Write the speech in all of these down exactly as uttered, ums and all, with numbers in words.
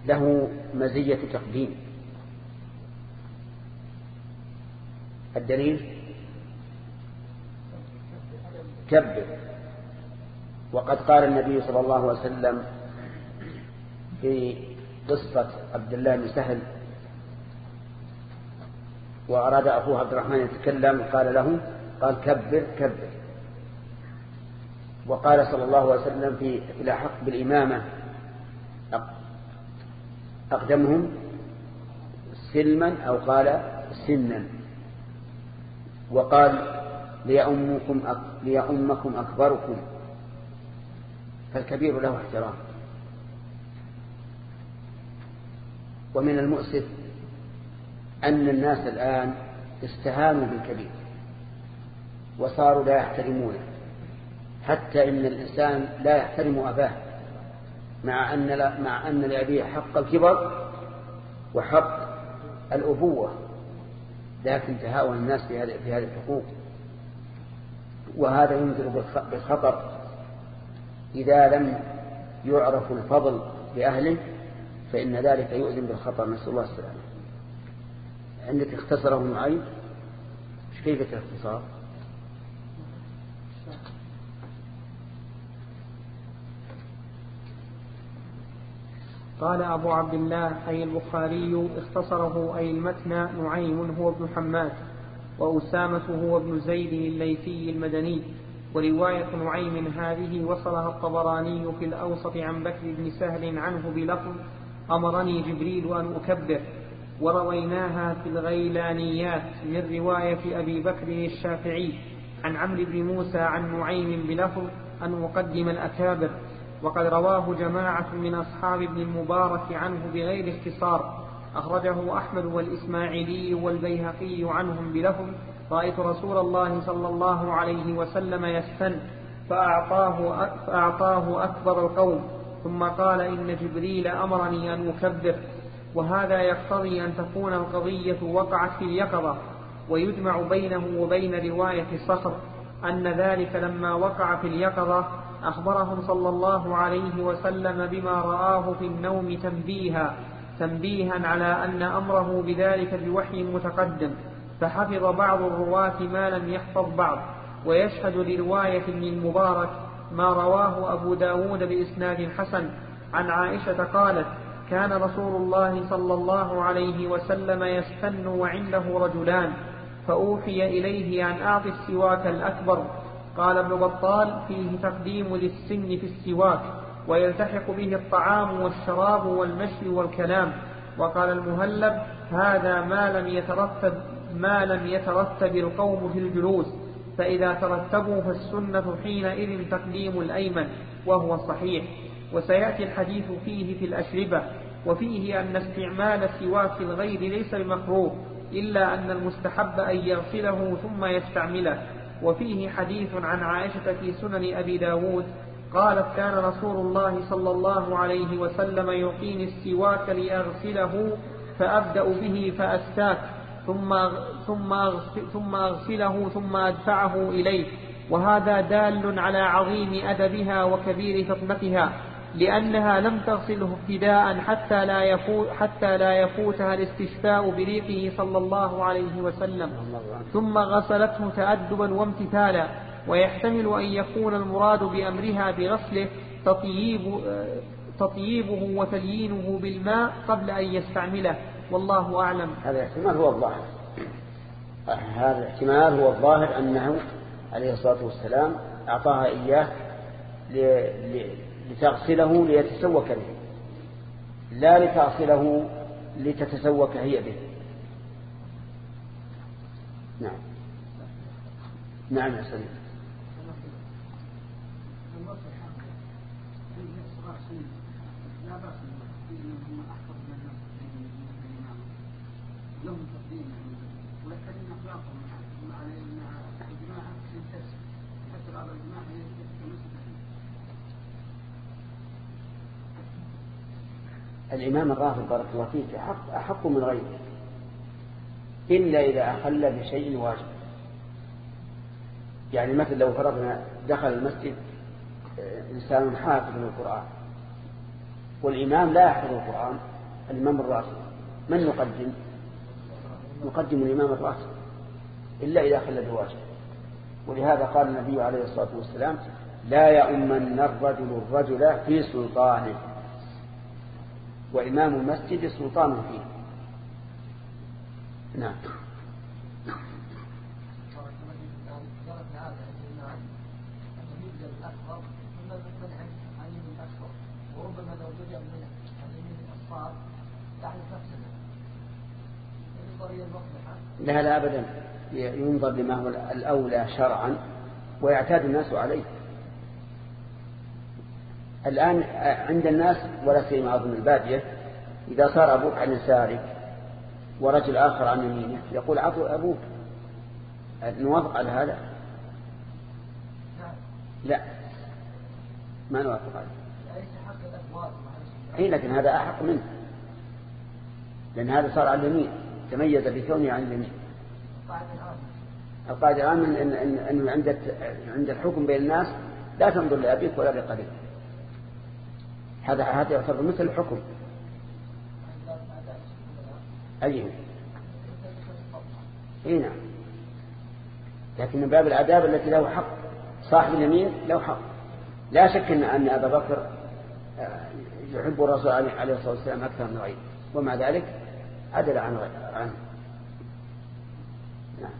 له مزية تقديم. الدليل كبر. وقد قال النبي صلى الله عليه وسلم في قصة عبد الله بن سهل وأراد أخوه عبد الرحمن يتكلم قال له قال كبر كبر. وقال صلى الله عليه وسلم في الأحق بالإمامة أقدمهم سلما أو قال سنا. وقال ليأمكم ليأمكم أكبركم، فالكبير له احترام. ومن المؤسف أن الناس الآن استهانوا بالكبير وصاروا لا يحترمونه، حتى إن الإنسان لا يحترم أباه مع أن لا مع أن لأبيه حق الكبر وحق الأبوة، لكن تهاون الناس في هذه في هذه الحقوق. وهذا ينذر بالخطر إذا لم يعرف الفضل لأهله، فإن ذلك يؤذن بالخطر. نسأل الله السلامة. عندك اختصره معين، كيف الاختصار؟ قال أبو عبد الله أي البخاري اختصره أي المتن نعيم هو ابن حماد وأسامة هو ابن زيد الليثي المدني. ورواية نعيم هذه وصلها الطبراني في الأوسط عن بكر بن سهل عنه بلفظ أمرني جبريل أن أكبر. ورويناها في الغيلانيات من رواية أبي بكر الشافعي عن عمرو بن موسى عن نعيم بلفظ أن أقدم الأكابر. وقد رواه جماعة من أصحاب ابن المبارك عنه بغير اختصار، أخرجه أحمد والإسماعيلي والبيهقي عنهم بلفظ رأيت رسول الله صلى الله عليه وسلم يستن فأعطاه, فأعطاه أكبر القوم ثم قال إن جبريل أمرني أن أكبر. وهذا يقتضي أن تكون القضية وقعت في اليقظة. ويجمع بينه وبين رواية صخر أن ذلك لما وقع في اليقظة أخبرهم صلى الله عليه وسلم بما رآه في النوم تنبيها تنبيها على أن أمره بذلك بوحي متقدم، فحفظ بعض الرواة ما لم يحفظ بعض. ويشهد لرواية ابن المبارك ما رواه أبو داود بإسناد حسن عن عائشة قالت كان رسول الله صلى الله عليه وسلم يستن وعنده رجلان فأوحي إليه أن أعطي السواك الأكبر. قال ابن بطال فيه تقديم للسن في السواك ويلتحق به الطعام والشراب والمشي والكلام. وقال المهلب هذا ما لم يترتب ما لم يترتب القوم في الجلوس، فإذا ترتبوا فالسنة حينئذ تقديم الأيمن وهو صحيح. وسيأتي الحديث فيه في الأشربة. وفيه أن استعمال سواك الغير ليس بمكروه إلا أن المستحب أن يغسله ثم يستعمله. وفيه حديث عن عائشة في سنن أبي داود قالت كان رسول الله صلى الله عليه وسلم يعطيني السواك لأغسله فأبدأ به فأستاك ثم ثم ثم أغسله ثم أدفعه إليه. وهذا دال على عظيم أدبها وكبير فطنتها، لأنها لم تغسله ابتداء حتى لا يفوت حتى لا يفوتها الاستشفاء بريقه صلى الله عليه وسلم، ثم غسلته تأدبا وامتثالا. ويحتمل أن يكون المراد بأمرها بغسله تطييب تطييبه وتليينه بالماء قبل أن يستعمله، والله أعلم. هذا الاحتمال هو الظاهر هذا الاحتمال هو الظاهر أنه عليه الصلاة والسلام أعطاها إياه لتغسله ليتسوك به، لا لتغسله لتتسوك هي به. نعم نعم يا سيدي. الإمام الرافض بارك الله فيه أحق, أحق من غيره إلا إذا أخل بشيء واجب. يعني مثل لو فرضنا دخل المسجد إنسان حافظ من القرآن والإمام لا يحفظ القرآن، الإمام الراتب من نقدم؟ نقدم الإمام الراتب إلا إذا خلى بواجب. ولهذا قال النبي عليه الصلاة والسلام لا يؤمن الرجل الرجل في سلطانه، وإمام المسجد سلطانه فيه. نعم. لا لا أبدا، ينظر لما هو الأولى شرعا ويعتاد الناس عليه. الآن عند الناس ولا سيما أظن البادية، إذا صار أبوك عن يسارك ورجل آخر عن يمينه يقول عطوا أبوك، نوافق على هذا؟ لا ما نوافق على هذا، لكن هذا أحق منه، لأن هذا صار على اليمين، تميز بكونه عن اليمين. القاعدة الآن أنه عند عند الحكم بين الناس لا تنظر لأبيك ولا لقريب، هذا هذا يعتبر مثل الحكم. أيه إيه نعم، لكن من باب الآداب التي له حق، صاحب اليمين له حق. لا شك أن أن أبا بكر يحب الرسول عليه الصلاة والسلام أكثر من غيره، ومع ذلك عدل عن عنه. نعم.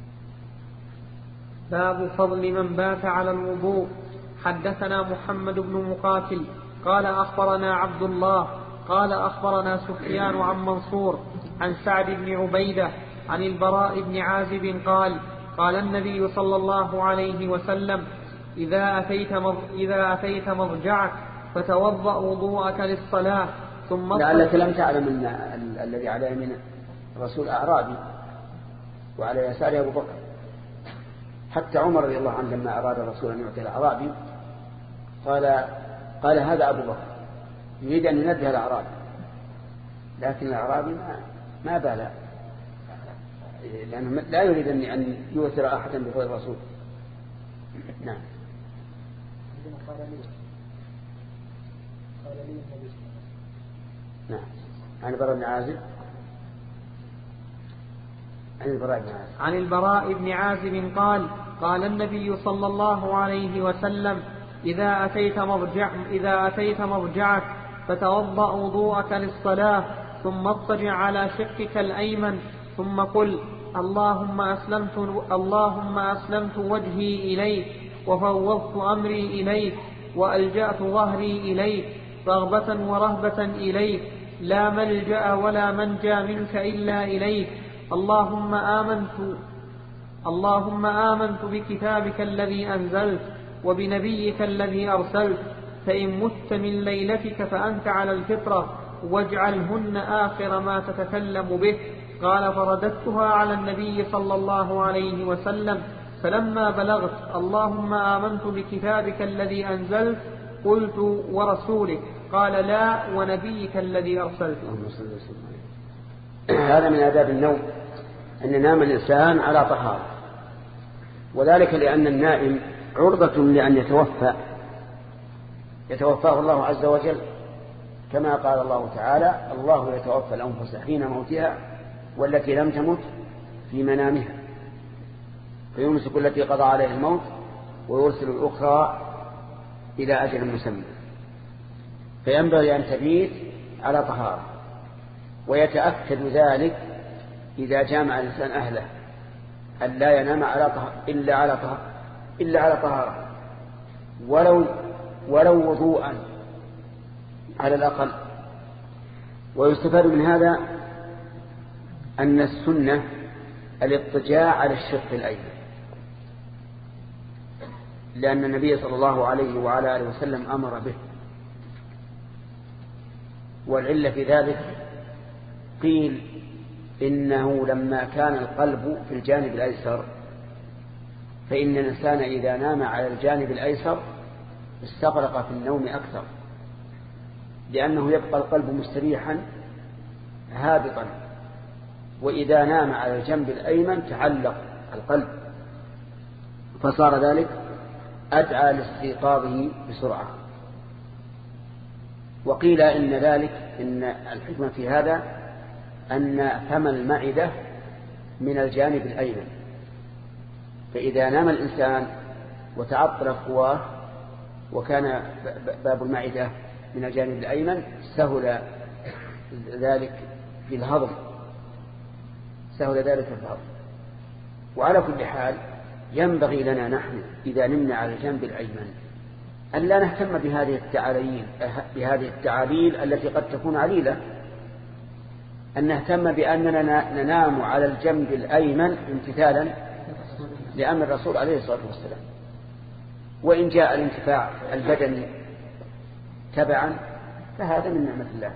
باب فضل من بات على الوضوء. حدثنا محمد بن مقاتل قال أخبرنا عبد الله قال أخبرنا سفيان عن منصور عن سعد بن عبيدة عن البراء بن عازب قال قال النبي صلى الله عليه وسلم إذا أتيت, إذا أتيت مضجعك فتوضأ وضوءك للصلاة ثم لعلك لم تعلم أن الذي على يمين الرسول أعرابي وعلى يساره أبو بكر. حتى عمر رضي الله عنه لما أراد الرسول أن يعطي الأعرابي قال قال هذا أبو بكر، يريد أن ينبه الأعرابي، لكن الأعرابي ما, ما بال، لأنه لا يريد أن يؤثر أحدا بفضل الرسول. نعم. نعم. عن البراء بن عازب عن البراء بن عازب عن البراء بن عازب قال قال النبي صلى الله عليه وسلم إذا أتيت مضجع إذا أتيت مضجعك فتوضأ وضوءك للصلاة ثم اضطجع على شقك الأيمن ثم قل اللهم أسلمت اللهم أسلمت وجهي إليك وفوضت أمري إليك وألجأت ظهري إليك رغبة ورهبة إليك لا ملجأ ولا منجى منك إلا إليك اللهم آمنت اللهم آمنت بكتابك الذي أنزلت وبنبيك الذي أرسلت فإن مت من ليلتك فأنت على الفطرة واجعلهن آخر ما تتكلم به. قال فرددتها على النبي صلى الله عليه وسلم فلما بلغت اللهم آمنت بكتابك الذي أنزلت قلت ورسولك قال لا ونبيك الذي أرسلت. هذا من آداب النوم أن ينام الإنسان على طهارة، وذلك لأن النائم عرضة لأن يتوفى يتوفاه الله عز وجل، كما قال الله تعالى الله يتوفى الأنفس حين موتها والتي لم تمت في منامها فيمسك التي قضى عليها الموت ويرسل الأخرى إلى أجل مسمى. فينبغي أن تبيت على طهارة، ويتأكد ذلك إذا جامع الإنسان أهله أن لا ينام على طهارة إلا على طهارة إلا على طهارة ولو ولو وضوءا على الأقل. ويستفاد من هذا أن السنة الاضطجاع على الشق الأيمن، لأن النبي صلى الله عليه وعلى آله وسلم أمر به. والعلة في ذلك قيل إنه لما كان القلب في الجانب الأيسر فإن الإنسان إذا نام على الجانب الأيسر استغرق في النوم أكثر، لأنه يبقى القلب مستريحا هابطا، وإذا نام على الجنب الأيمن تعلق القلب، فصار ذلك أدعى لاستيقاظه بسرعة. وقيل إن ذلك إن الحكمة في هذا أن فم المعدة من الجانب الأيمن، فإذا نام الإنسان وتعطل قواه وكان باب المعدة من الجانب الأيمن سهل ذلك في الهضم سهل ذلك في الهضم. وعلى كل حال ينبغي لنا نحن إذا نمنا على الجنب الأيمن أن لا نهتم بهذه التعاليل بهذه التعاليل التي قد تكون عليلة، أن نهتم بأننا ننام على الجنب الأيمن امتثالا لأمر الرسول عليه الصلاة والسلام. وإن جاء الانتفاع البدني تبعا فهذا من نعمة الله.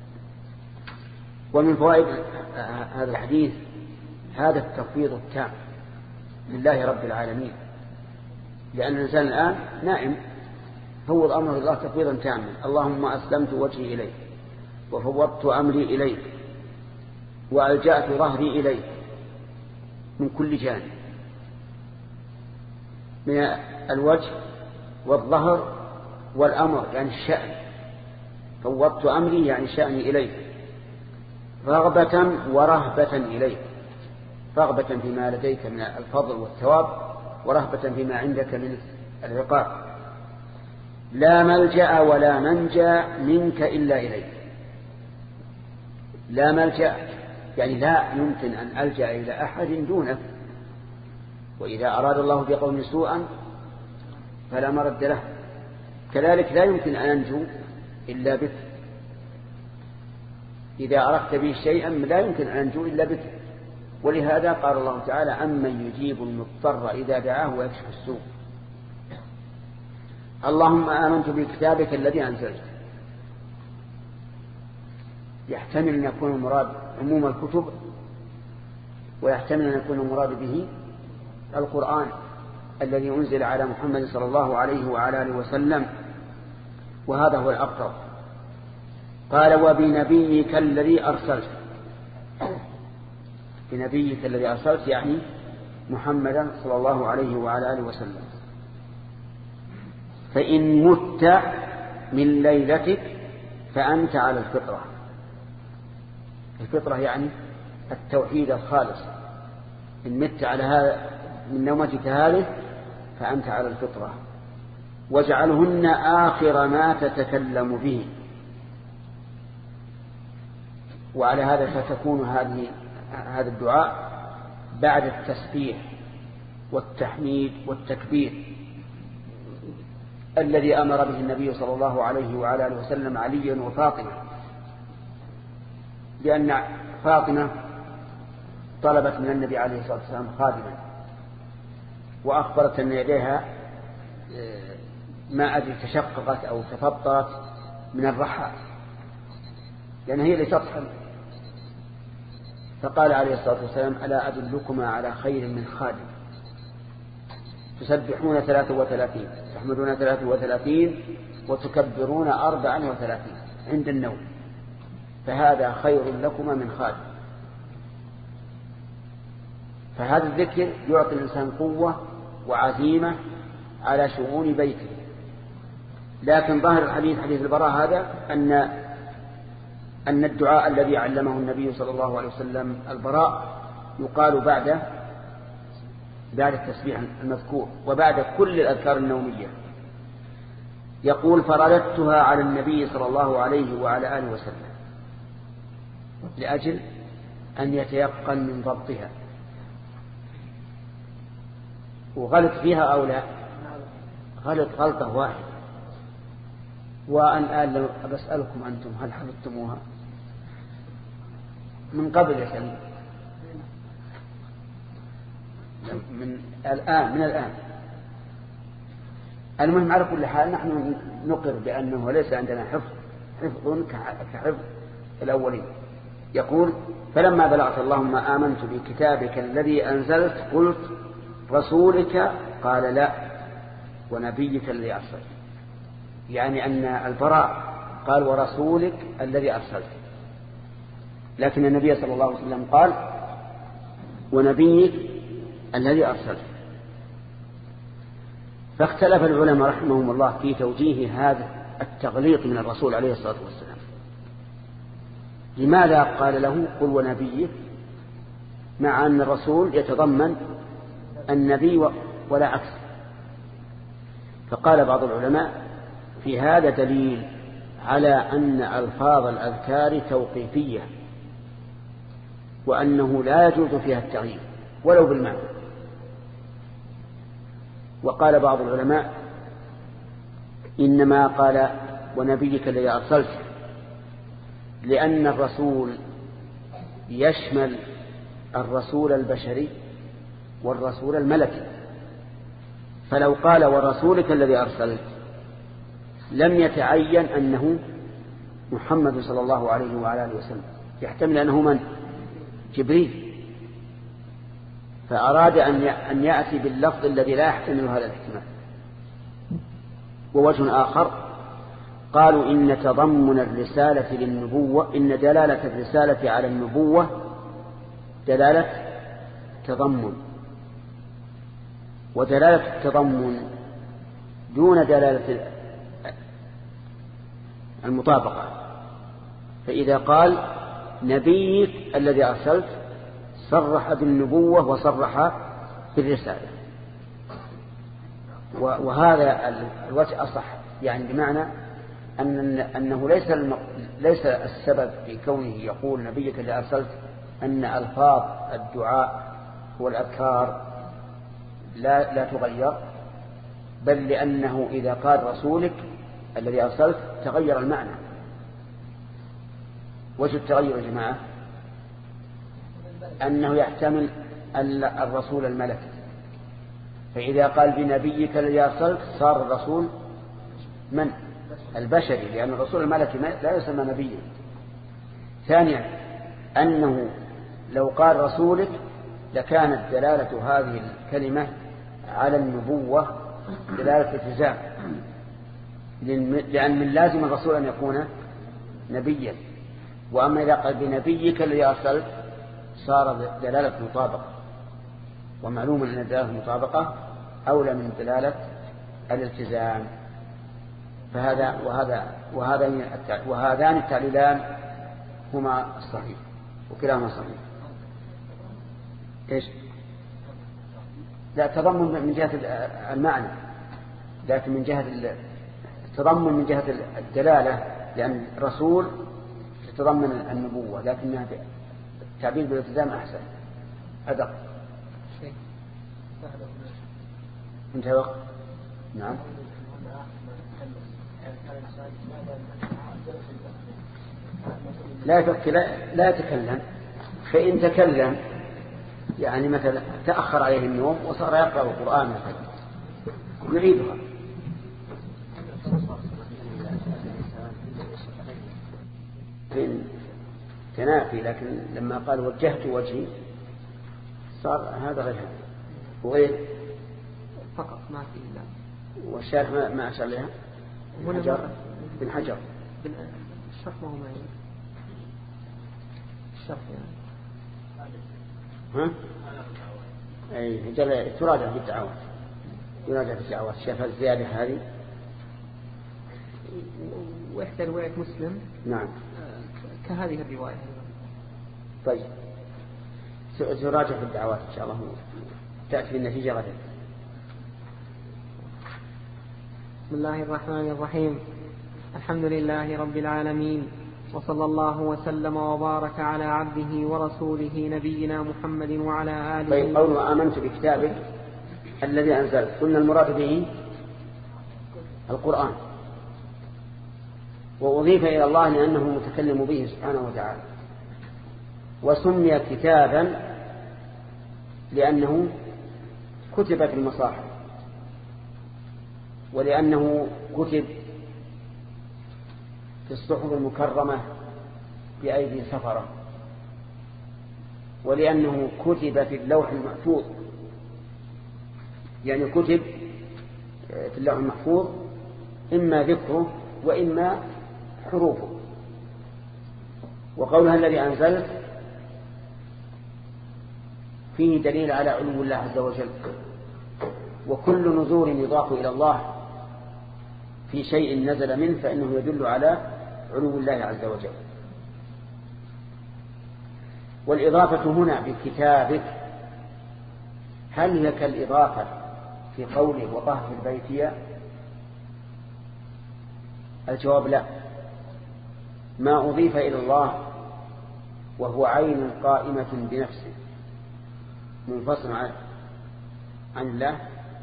ومن فوائد هذا الحديث هذا التفويض التام لله رب العالمين، لأن الإنسان الآن نائم فوض أمره الله تفويضا تاما. اللهم أسلمت وجهي إليك وفوضت أمري إليك وألجأت ظهري إليك من كل جانب، من الوجه والظهر والأمر يعني الشأن. فوضت أمري يعني شأني إليك، رغبة ورهبة إليك، رغبة فيما لديك من الفضل والثواب ورهبة فيما عندك من العقاب. لا ملجأ ولا منجى منك إلا إليك. لا ملجأ يعني لا يمكن أن ألجأ إلى أحد دونك، وإذا أراد الله بقوم سوءا فلا مرد له. كذلك لا يمكن أن أنجو إلا بك، إذا أردت به شيئا لا يمكن أن أنجو إلا بك. ولهذا قال الله تعالى أمن يجيب المضطر إذا دعاه ويكشف السوء. اللهم آمنت بكتابك الذي أنزلت، يحتمل أن يكون المراد عموم الكتب، ويحتمل أن يكون المراد به القرآن الذي أنزل على محمد صلى الله عليه وعلى آله وسلم، وهذا هو الأقرب. قال وبنبيك الذي أرسلت، بنبيك الذي أرسلت يعني محمدا صلى الله عليه وعلى آله وسلم. فإن مت من ليلتك فأنت على الفطرة. الفطرة يعني التوحيد الخالص. إن مت على هذا من نومتك هذه فأنت على الفطرة. واجعلهن آخر ما تتكلم به. وعلى هذا فتكون هذه هذا الدعاء بعد التسبيح والتحميد والتكبير الذي أمر به النبي صلى الله عليه وعلى آله وسلم عليا وفاطمة، لأن فاطمة طلبت من النبي عليه الصلاة والسلام خادما، وأخبرت أن يديها ما أدري تشققت أو تفطرت من الرحى، لأن هي اللي تطحن. فقال عليه الصلاة والسلام ألا أدلكما على خير من خادم؟ تسبحون ثلاثة وثلاثين، تحمدون ثلاثة وثلاثين، وتكبرون أربعا وثلاثين عند النوم، فهذا خير لكما من خادم. فهذا الذكر يعطي الإنسان قوة وعزيمة على شؤون بيته. لكن ظاهر الحديث حديث البراء هذا أن أن الدعاء الذي علمه النبي صلى الله عليه وسلم البراء يقال بعد بعد التسبيح المذكور وبعد كل الأذكار النومية. يقول فرددتها على النبي صلى الله عليه وعلى آله وسلم لأجل أن يتيقن من ضبطها. وغلط فيها أو لا؟ غلط غلطة واحدة. وأن قال لو بسألكم أنتم هل حفظتموها من قبل يا سليم؟ من الآن من الآن المهم على كل حال نحن نقر بأنه ليس عندنا حفظ حفظ كحفظ الأولين. يقول فلما بلغت اللهم آمنت بكتابك الذي أنزلت قلت رسولك قال لا ونبيك الذي أرسلت، يعني أن البراء قال ورسولك الذي أرسلت، لكن النبي صلى الله عليه وسلم قال ونبيك الذي أرسلت. فاختلف العلماء رحمهم الله في توجيه هذا التغليط من الرسول عليه الصلاة والسلام. لماذا قال له قل ونبيه، مع أن الرسول يتضمن النبي ولا عكس؟ فقال بعض العلماء في هذا دليل على أن ألفاظ الأذكار توقيفية، وأنه لا يجوز فيها التغيير ولو بالمعنى. وقال بعض العلماء إنما قال ونبيك الذي أرسلته لأن الرسول يشمل الرسول البشري والرسول الملكي، فلو قال ورسولك الذي أرسلت لم يتعين أنه محمد صلى الله عليه وعلى آله وسلم، يحتمل أنه من؟ جبريل، فأراد أن يأتي باللفظ الذي لا يحتمل هذا الاحتمال. ووجه آخر قالوا إن تضمن الرسالة للنبوة، إن دلالة الرسالة على النبوة دلالة تضمن، ودلالة التضمن دون دلالة المطابقة. فإذا قال نبيك الذي أرسلت صرح بالنبوة وصرح بالرسالة، وهذا الوجه أصح، يعني بمعنى أن أنه ليس ليس السبب في كونه يقول نبيك الذي أرسلت أن ألفاظ الدعاء والأذكار لا لا تغير، بل لأنه إذا قال رسولك الذي أرسلت تغير المعنى. وجه التغير يا جماعة أنه يحتمل الرسول الملكي، فإذا قال بنبيك الذي أرسلت صار الرسول من؟ البشري، لأن الرسول الملكي لا يسمى نبيا. ثانيا أنه لو قال رسولك لكانت دلالة هذه الكلمة على النبوة دلالة التزام، لأن من لازم الرسول أن يكون نبيا. وأما إذا قال بنبيك الذي أرسلت صار دلالة مطابقة، ومعلوم أن دلالة المطابقة أولى من دلالة الالتزام. فهذا وهذا وهذا وهذان التعليلان هما الصحيح، وكلاهما صحيح. إيش؟ لا تضمن من جهة المعنى، لكن من جهة التضمن من جهة الدلالة، لأن الرسول تتضمن النبوة، لكنها التعبير بالالتزام أحسن أدق. انتهى وقت؟ نعم. لا يفكر، لا, لا يتكلم، فإن تكلم يعني مثلا تأخر عليه النوم وصار يقرأ القرآن مثلا يعيدها. فإن تنافي، لكن لما قال وجهت وجهي صار هذا غير هذا وغير فقط ما في إلا. والشارح ما ما أشار لها حجر بن حجر الشرح ما هو معي الشرح يعني ها أي حجر تراجع في الدعوات، يراجع في الدعوات شاف الزيادة هذه. وإحدى رواية مسلم نعم كهذه الرواية. طيب تراجع في الدعوات إن شاء الله تأتي النتيجة غدا. بسم الله الرحمن الرحيم. الحمد لله رب العالمين، وصلى الله وسلم وبارك على عبده ورسوله نبينا محمد وعلى آله. طيب قوله آمنت بكتابك الذي أنزلت، قلنا المراد به القرآن، وأضيف إلى الله لأنه المتكلم به سبحانه وتعالى، وسمي كتابا لأنه كتب في المصاحف، ولأنه كتب في الصحف المكرمة بأيدي سفرة، ولأنه كتب في اللوح المحفوظ، يعني كتب في اللوح المحفوظ إما ذكره وإما حروفه. وقولها الذي أنزلت فيه دليل على علو الله عز وجل، وكل نزول يضاف إلى الله في شيء نزل منه فإنه يدل على علو الله عز وجل. والإضافة هنا بكتابك هل هي كالإضافة في قوله وطهر بيتي؟ الجواب لا. ما أضيف إلى الله وهو عين قائمة بنفسه منفصل عن الله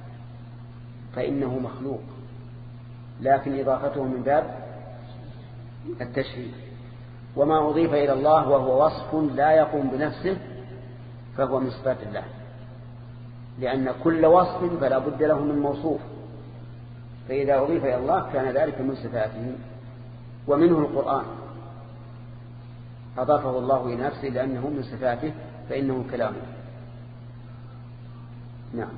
فإنه مخلوق، لكن إضافته من باب التشريف. وما أضيف إلى الله وهو وصف لا يقوم بنفسه فهو من صفات الله، لأن كل وصف فلا بد له من موصوف، فإذا أضيف إلى الله كان ذلك من صفاته. ومنه القرآن أضافه الله إلى نفسه لأنه من صفاته فإنه كلامه. نعم.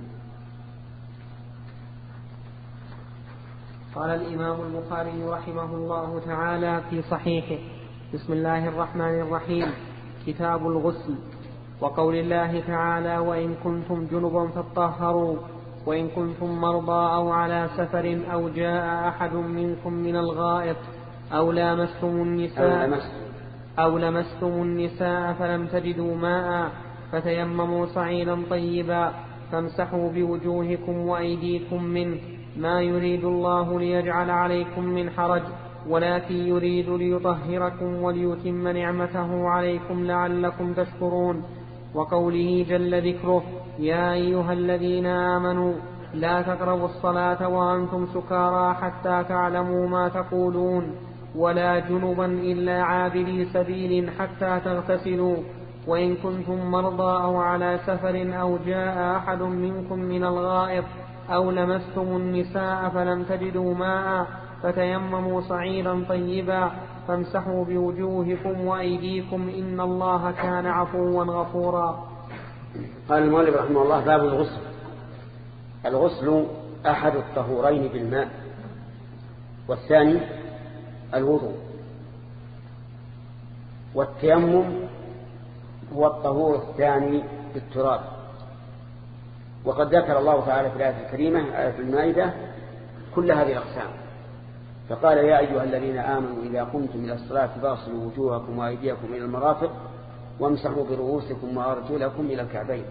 قال الإمام البخاري رحمه الله تعالى في صحيحه: بسم الله الرحمن الرحيم، كتاب الغسل. وقول الله تعالى: وإن كنتم جنبا فاطهروا، وإن كنتم مرضى أو على سفر أو جاء أحد منكم من الغائط أو لامستم النساء أو لمستم النساء فلم تجدوا ماء فتيمموا صعيدا طيبا فامسحوا بوجوهكم وأيديكم منه، ما يريد الله ليجعل عليكم من حرج ولكن يريد ليطهركم وليتم نعمته عليكم لعلكم تشكرون. وقوله جل ذكره: يا أيها الذين آمنوا لا تقربوا الصلاة وأنتم سكارى حتى تعلموا ما تقولون ولا جنبا إلا عابري سبيل حتى تغتسلوا، وإن كنتم مرضى أو على سفر أو جاء أحد منكم من الغائط أو لمستم النساء فلم تجدوا ماء فتيمموا صعيدا طيبا فامسحوا بوجوهكم وأيديكم إن الله كان عفوا غفورا. قال المؤلف رحمه الله: باب الغسل. الغسل أحد الطهورين بالماء، والثاني الوضوء، والتيمم هو الطهور الثاني بالتراب. وقد ذكر الله تعالى في الآية الكريمة آية المائدة كل هذه الأقسام، فقال: يا أيها الذين آمنوا إذا قمتم إلى الصلاة فاغسلوا وجوهكم وأيديكم إلى المرافق وامسحوا برؤوسكم وأرجلكم إلى الكعبين.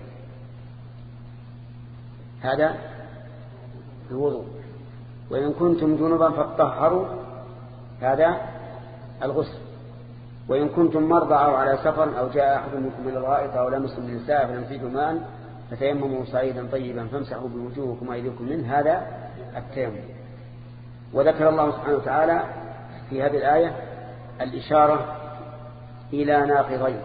هذا الوضوء. وإن كنتم جنبا فاطهروا، هذا الغسل. وإن كنتم مرضى أو على سفر أو جاء أحد منكم من الغائط أو لمستم النساء فلم تجدوا ماء فتيمموا صعيدا طيبا فامسحوا بوجوهكم وأيديكم منه، هذا التيمم. وذكر الله سبحانه وتعالى في هذه الآية الإشارة إلى ناقضين: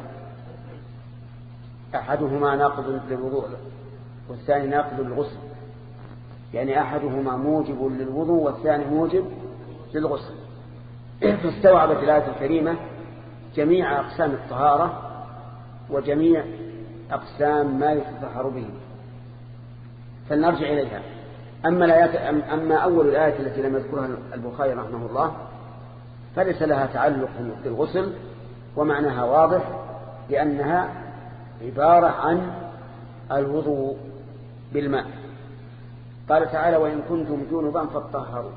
أحدهما ناقض للوضوء والثاني ناقض للغسل، يعني أحدهما موجب للوضوء والثاني موجب للغسل. فاستوعبت الآية الكريمة جميع أقسام الطهارة وجميع أقسام ما يتطهر به، فلنرجع إليها. أما, الآيات أما أول الآية التي لم يذكرها البخاري رحمه الله فليس لها تعلق بالغسل، ومعناها واضح لأنها عبارة عن الوضوء بالماء. قال تعالى: وإن كنتم جنبا فاطهروا.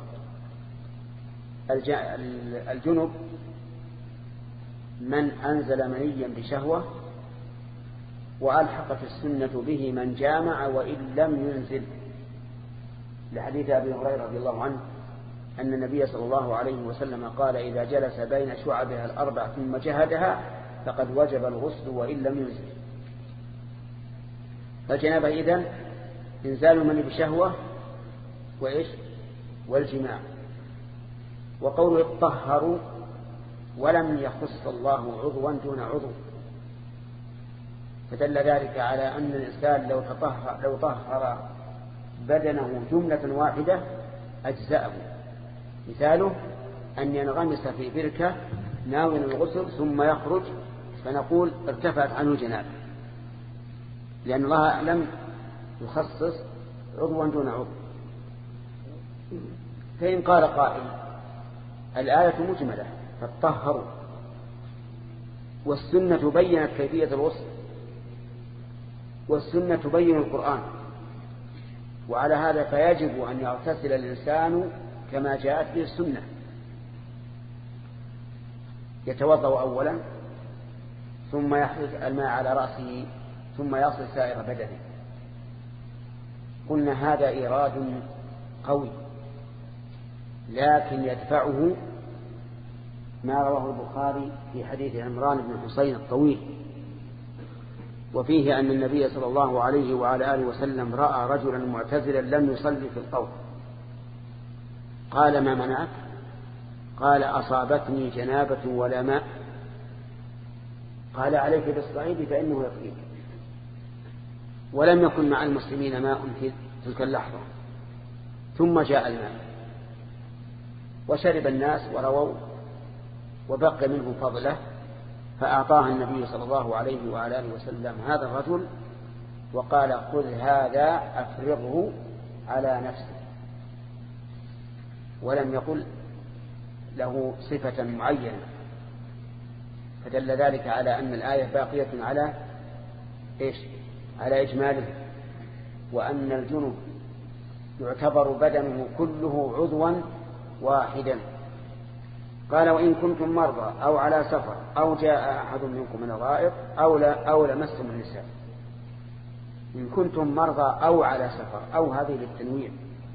الجنب من أنزل منيا بشهوة وألحقت السنة به من جامع وإن لم ينزل، لحديث أبي هريرة رضي الله عنه أن النبي صلى الله عليه وسلم قال: إذا جلس بين شعبها الأربع ثم جهدها فقد وجب الغسل وإن لم ينزل. فالجنابة إذن إنزال من بشهوة وإيش والجماع. وقوله اطهروا ولم يخص الله عضوا دون عضو، فدل ذلك على أن الإنسان لو تطهر, لو طهر بدنه جملة واحدة أجزأه. مثاله أن ينغمس في بركة ناوي الغسل ثم يخرج فنقول ارتفعت عنه جنابه، لأن الله لم يخصص عضوا دون عضو. فإن قال قائل: الآية مجملة فاطهروا، والسنة بينت كيفية الغسل، والسنة تبين القرآن، وعلى هذا فيجب أن يغتسل الإنسان كما جاءت به السنة. يتوضأ أولا ثم يحدث الماء على رأسه ثم يصل سائر بدنه. قلنا هذا إيراد قوي، لكن يدفعه ما رواه البخاري في حديث عمران بن حسين الطويل، وفيه أن النبي صلى الله عليه وعلى آله وسلم رأى رجلا معتزلا لم يصلي في القوم، قال: ما منعك؟ قال: أصابتني جنابة ولا ماء. قال: عليك بالصعيد فإنه يطيب. ولم يكن مع المسلمين ماء في تلك اللحظة، ثم جاء الماء وشرب الناس ورووا وبقي منه فضله، فأعطاه النبي صلى الله عليه وعلى آله وسلم هذا الرجل وقال: خذ هذا أفرغه على نفسه، ولم يقل له صفة معينة. فدل ذلك على أن الآية باقية على إيش؟ على إجماله، وأن الجنب يعتبر بدنه كله عضوا واحدا. قال: وإن كنتم مرضى أو على سفر أو جاء أحد منكم من الغائط أو, لا أو لمستم النساء. إن كنتم مرضى أو على سفر، أو هذه للتنويع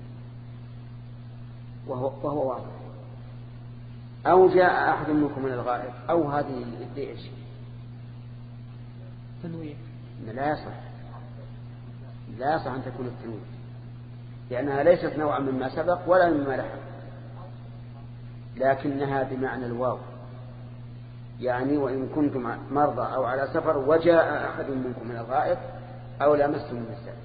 وهو, وهو واضح. أو جاء أحد منكم من الغائط، أو هذه لإيش؟ تنويع. لا يصح لا يصح أن تكون التنويع، لأنها ليست نوعا مما سبق ولا مما لحق، لكنها بمعنى الواو. يعني وإن كنتم مرضى أو على سفر وجاء أحد منكم من الغائط أو لمستم النساء.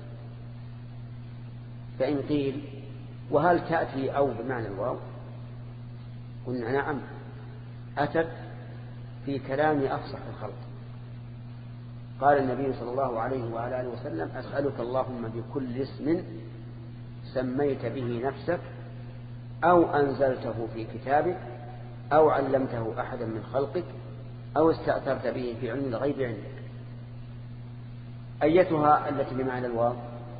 فإن قيل: وهل تأتي أو بمعنى الواو؟ قلنا: نعم، أتت في كلام أفصح الخلق. قال النبي صلى الله عليه وعلى آله وسلم: أسألك اللهم بكل اسم سميت به نفسك أو أنزلته في كتابك أو علمته أحدا من خلقك أو استأثرت به في علم الغيب عندك. أيتها التي بمعنى الواو؟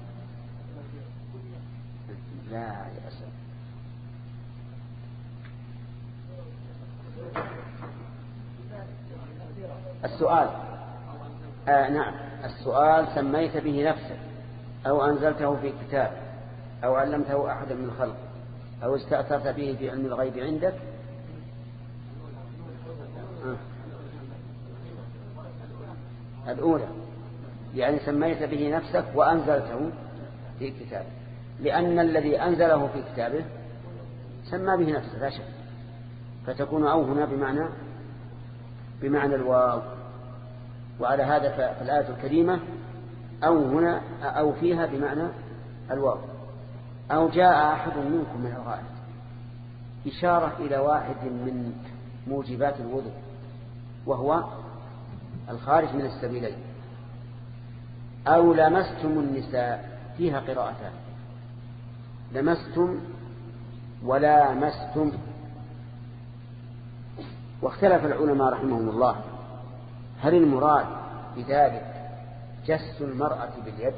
لا يا أسف. السؤال آه نعم السؤال: سميت به نفسك أو أنزلته في كتاب أو علمته أحدا من خلق أو استأثرت به في علم الغيب عندك. آه. الأولى يعني سميت به نفسك وأنزلته في كتابه، لأن الذي أنزله في كتابه سمى به نفسه لا شك، فتكون أو هنا بمعنى بمعنى الواو. وعلى هذا في الآية الكريمة أو هنا أو فيها بمعنى الواو. أو جاء أحد منكم من الغائط، إشارة إلى واحد من موجبات الوضوء وهو الخارج من السبيلين. أو لمستم النساء، فيها قراءتان: لمستم ولا مستم. واختلف العلماء رحمهم الله هل المراد بذلك جس المرأة باليد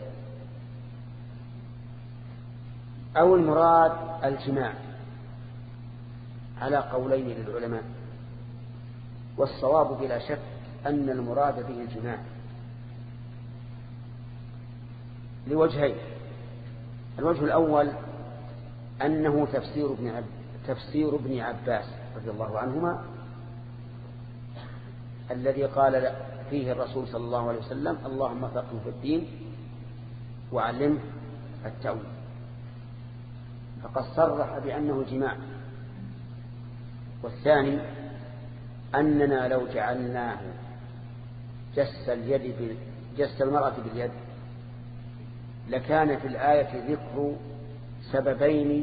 أو المراد الجماع، على قولين للعلماء. والصواب بلا شك أن المراد به الجماع لوجهين: الوجه الأول أنه تفسير ابن عب... تفسير ابن عباس رضي الله عنهما الذي قال فيه الرسول صلى الله عليه وسلم: اللهم فقهه في الدين وعلمه التأويل، فقد صرح بأنه جماع. والثاني أننا لو جعلناه جس اليد بال... جس المرأة باليد لكان في الآية ذكر سببين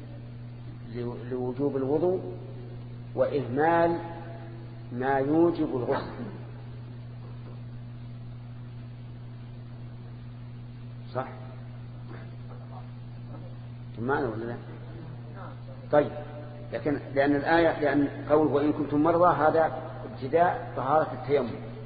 لوجوب الوضوء وإهمال ما يوجب الغسل. صح؟ معنا ولا لا؟ طيب، لكن لأن الآية لأن قول وإن كنتم مرضى هذا ابتداء طهارة التيمم،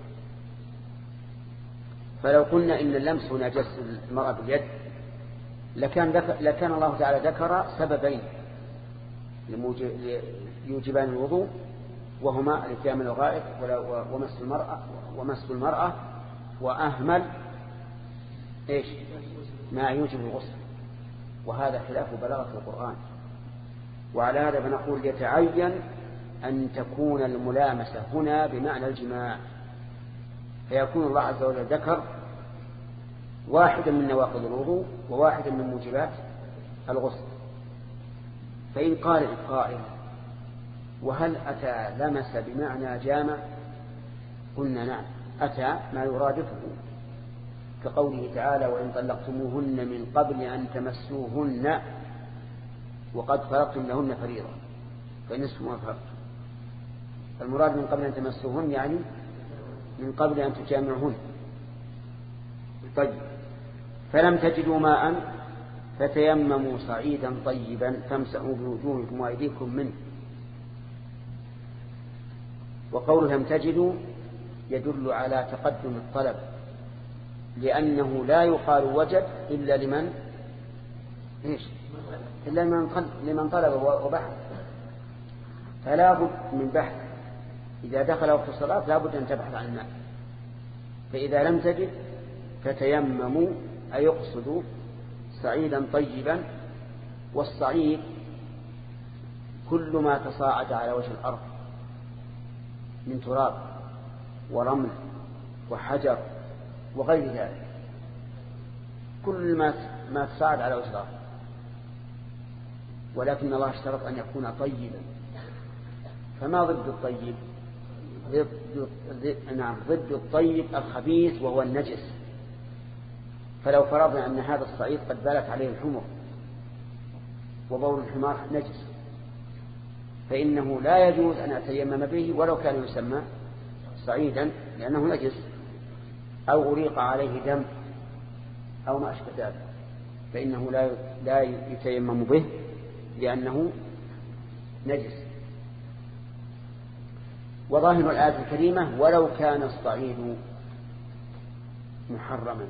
فلو قلنا إن اللمس هنا جس المرأة باليد لكان, لكان الله تعالى ذكر سببين يوجبان الوضوء، وهما الاتيان من الغائط ومس المرأة ومس المرأة وأهمل إيش ما يوجب الغسل، وهذا خلاف بلاغة القرآن. وعلى هذا فنقول يتعين أن تكون الملامسة هنا بمعنى الجماع، فيكون الله عز وجل ذكر واحدا من نواقض الوضوء وواحدا من موجبات الغسل. فإن قال القائل وهل أتى لمس بمعنى جامع؟ قلنا نعم، أتى ما يرادفه، كقوله تعالى وإن طلقتموهن من قبل أن تمسوهن وقد فرضتم لهن فريضة فنصف ما فرضتم. المراد من قبل أن تمسوهن يعني من قبل أن تجامعهن. طيب، فلم تجدوا ماء فتيمموا صعيدا طيبا فامسحوا بوجوهكم وأيديكم منه. وقول لم تجدوا يدل على تقدم الطلب، لأنه لا يقال وجد إلا لمن إيش إلا لمن طلب وبحث، فلا بد من بحث. إذا دخل وقت الصلاة لا بد أن تبحث عن الماء. فإذا لم تجد فتيمموا أي يقصدوا صعيدا طيبا. والصعيد كل ما تصاعد على وجه الأرض من تراب ورمل وحجر وغير ذلك، كل ما ما تصاعد على وجه الأرض. ولكن الله اشترط أن يكون طيبا. فما ضد الطيب؟ ضد نعم ضد الطيب الخبيث وهو النجس. فلو فرضنا أن هذا الصعيد قد بالت عليه الحمر وبول الحمار نجس، فإنه لا يجوز أن أتيمم به ولو كان يسمى صعيدا لأنه نجس، أو أريق عليه دم أو ما أشبه ذلك، فإنه لا لا يتيمم به لأنه نجس. وظاهر الآية الكريمة ولو كان الصعيد محرما.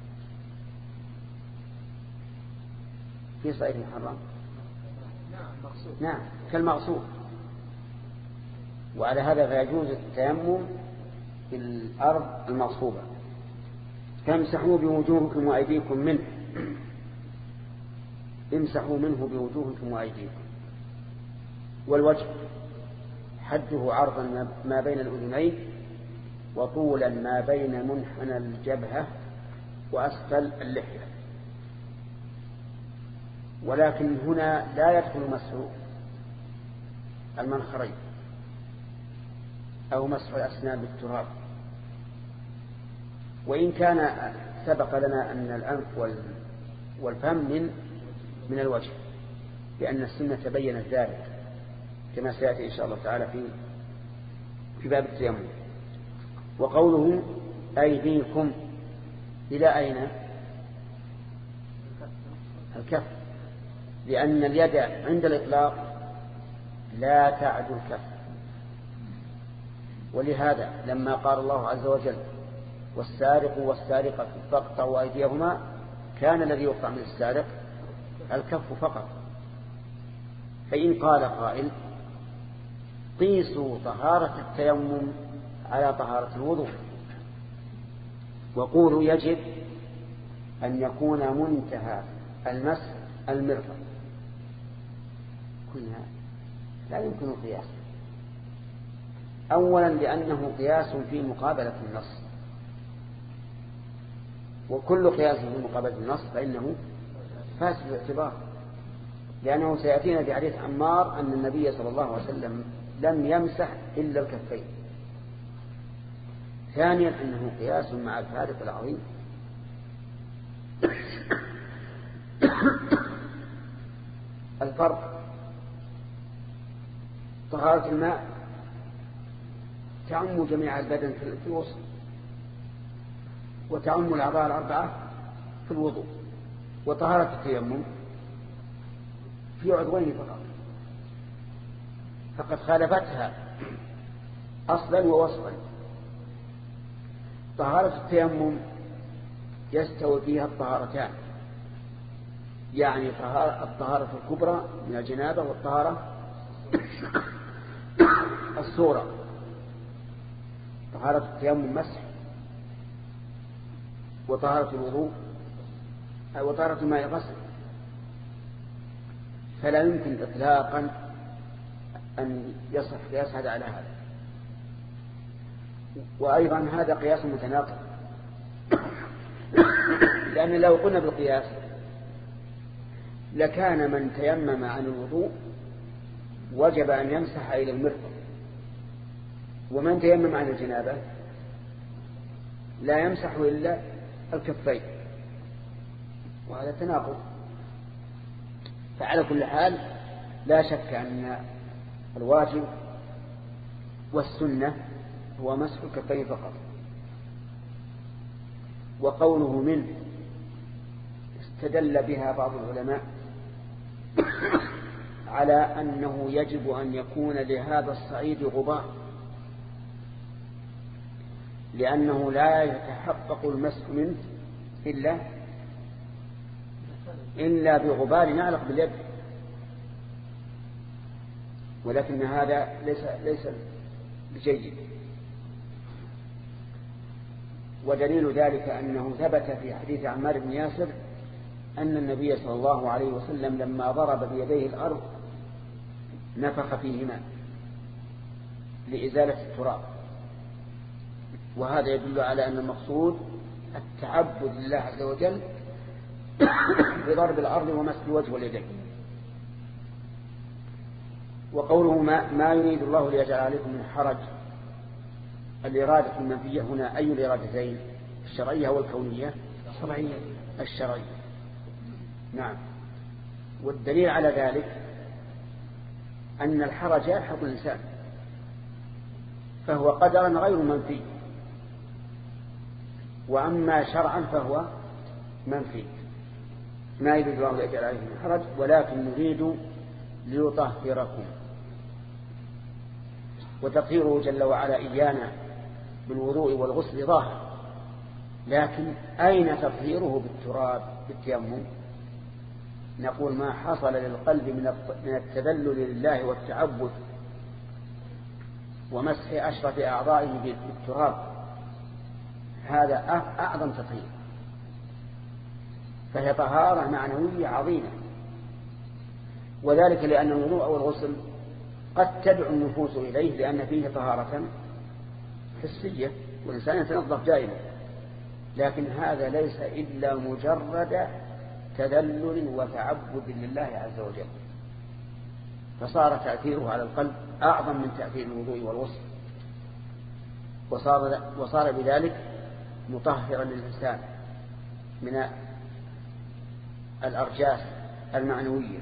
في صعيد محرم؟ نعم كالمغصوب. وعلى هذا فيجوز التيمم في الأرض المغصوبة. فامسحوا بوجوهكم وأيديكم منه، امسحوا منه بوجوهكم وأيديكم. والوجه حده عرضا ما بين الأذنين وطولا ما بين منحنى الجبهة وأسفل اللحية. ولكن هنا لا يدخل مسح المنخرين أو مسح الأسنان بالتراب. وإن كان سبق لنا أن الأنف والفم من من الوجه، لأن السنة تبينت ذلك كما سيأتي إن شاء الله تعالى في في باب التيمم. وقوله أيديكم إلى أين؟ الكف، لأن اليد عند الإطلاق لا تعد الكف. ولهذا لما قال الله عز وجل والسارق والسارقة فاقطعوا أيديهما كان الذي يقطع من السارق الكف فقط. فإن قال قائل قيسوا طهارة التيمم على طهارة الوضوء وقولوا يجب أن يكون منتهى المس المرفق، قلنا لا يمكن القياس. أولا لأنه قياس في مقابلة النص، وكل قياس في مقابلة النص فإنه فاسد الاعتبار، لأنه سيأتينا في حديث عمار أن النبي صلى الله عليه وسلم لم يمسح إلا الكفين. ثانيا أنه قياس مع الفارق العظيم. الفرق طهارة الماء تعم جميع البدن في الوسط، وتعم الأعضاء الأربعة في الوضوء. وطهارة التيمم في عضوين فقط، فقد خالفتها أصلا ووصفا. طهارة التيمم يستوي فيها الطهارتان، يعني الطهارة الكبرى من الجنابة والطهارة الصورة طهارة التيمم مسح، وطهارة الوضوء وطهارة الماء غسل، فلا يمكن إطلاقا أن يصح قياس هذا على هذا. وأيضا هذا قياس متناقض، لأن لو قلنا بالقياس لكان من تيمم عن الوضوء وجب أن يمسح إلى المرفق، ومن تيمم عن الجنابة لا يمسح إلا الكفين، وهذا تناقض. فعلى كل حال لا شك أن الواجب والسنة هو مسح الكفين فقط. وقوله منه استدل بها بعض العلماء على أنه يجب أن يكون لهذا الصعيد غبار، لأنه لا يتحقق المسح منه إلا إلا بغبار يعلق باليد، ولكن هذا ليس ليس بجيد. ودليل ذلك أنه ثبت في حديث عمار بن ياسر أن النبي صلى الله عليه وسلم لما ضرب بيديه الأرض نفخ فيهما لإزالة التراب، وهذا يدل على أن المقصود التعبد لله عز وجل بضرب الأرض ومسح الوجه واليدين. وقوله ما, ما يريد الله ليجعل عليكم من حرج، الإرادة المنفية هنا أي الإرادتين، الشرعية والكونية؟ الشرعية. الشرعية، نعم. والدليل على ذلك أن الحرج يلحق الإنسان، فهو قدرا غير منفي، وأما شرعا فهو منفي. ما يريد الله ليجعل عليكم من حرج ولكن نريد ليطهركم. وتطهيره جل وعلا إيانا بالوضوء والغسل ظاهر، لكن أين تطهيره بالتراب بالتيمم؟ نقول ما حصل للقلب من التذلل لله والتعبد ومسح أشرف أعضائه بالتراب هذا أعظم تطهير، فهي طهارة معنوية عظيمة. وذلك لأن الوضوء والغسل قد تدعو النفوس إليه لأن فيه طهارة حسية والإنسان يتنظف دائما، لكن هذا ليس إلا مجرد تذلل وتعبد لله عز وجل، فصار تأثيره على القلب أعظم من تأثير الوضوء والغسل، وصار, وصار بذلك مطهرا للإنسان من الأرجاس المعنوية.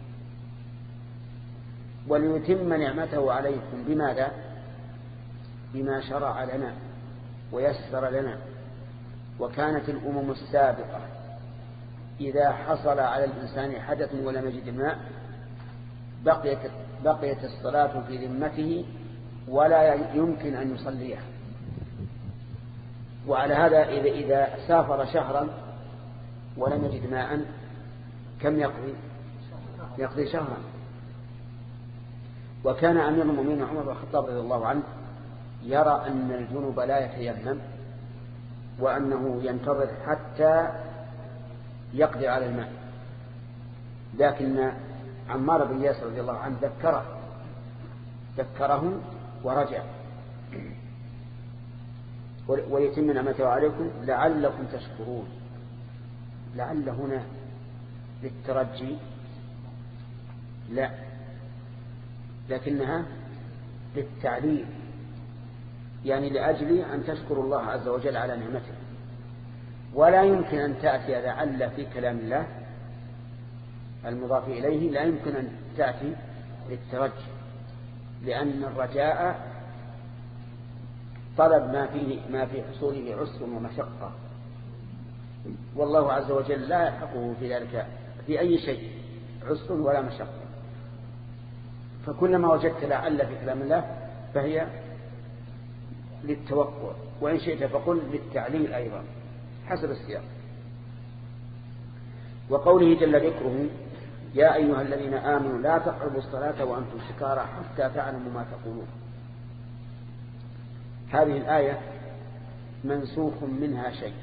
وليتم نعمته عليكم بماذا؟ بما شرع لنا ويسر لنا. وكانت الأمم السابقة إذا حصل على الإنسان حدث ولم يجد الماء بقيت, بقيت الصلاة في ذمته ولا يمكن أن يصليها. وعلى هذا إذا, إذا سافر شهرا ولم يجد ماء كم يقضي؟ يقضي شهرا. وكان أمير المؤمنين عمر بن الخطاب رضي الله عنه يرى أن الجنوب لا يتيمم وأنه ينتظر حتى يقضي على الماء، لكن عمار بن ياسر رضي الله عنه ذكره ذكره ورجع. ويتم نعمته عليكم لعلكم تشكرون. لعل هنا للترجي لا، لكنها للتعليل، يعني لأجل أن تشكروا الله عز وجل على نعمته. ولا يمكن أن تأتي لعل في كلام الله المضاف إليه، لا يمكن أن تأتي للترجي، لأن الرجاء طلب ما فيه ما في حصوله عسر ومشقة، والله عز وجل لا يحقه في ذلك في أي شيء عسر ولا مشقة. فكلما وجدت لعل في كلام الله فهي للتوقع، وإن شئت فقل للتعليل أيضا حسب السياق. وقوله جل ذكره يا أيها الذين آمنوا لا تقربوا الصلاة وأنتم سكارى حتى تعلموا ما تقولون. هذه الآية منسوخ منها شيء،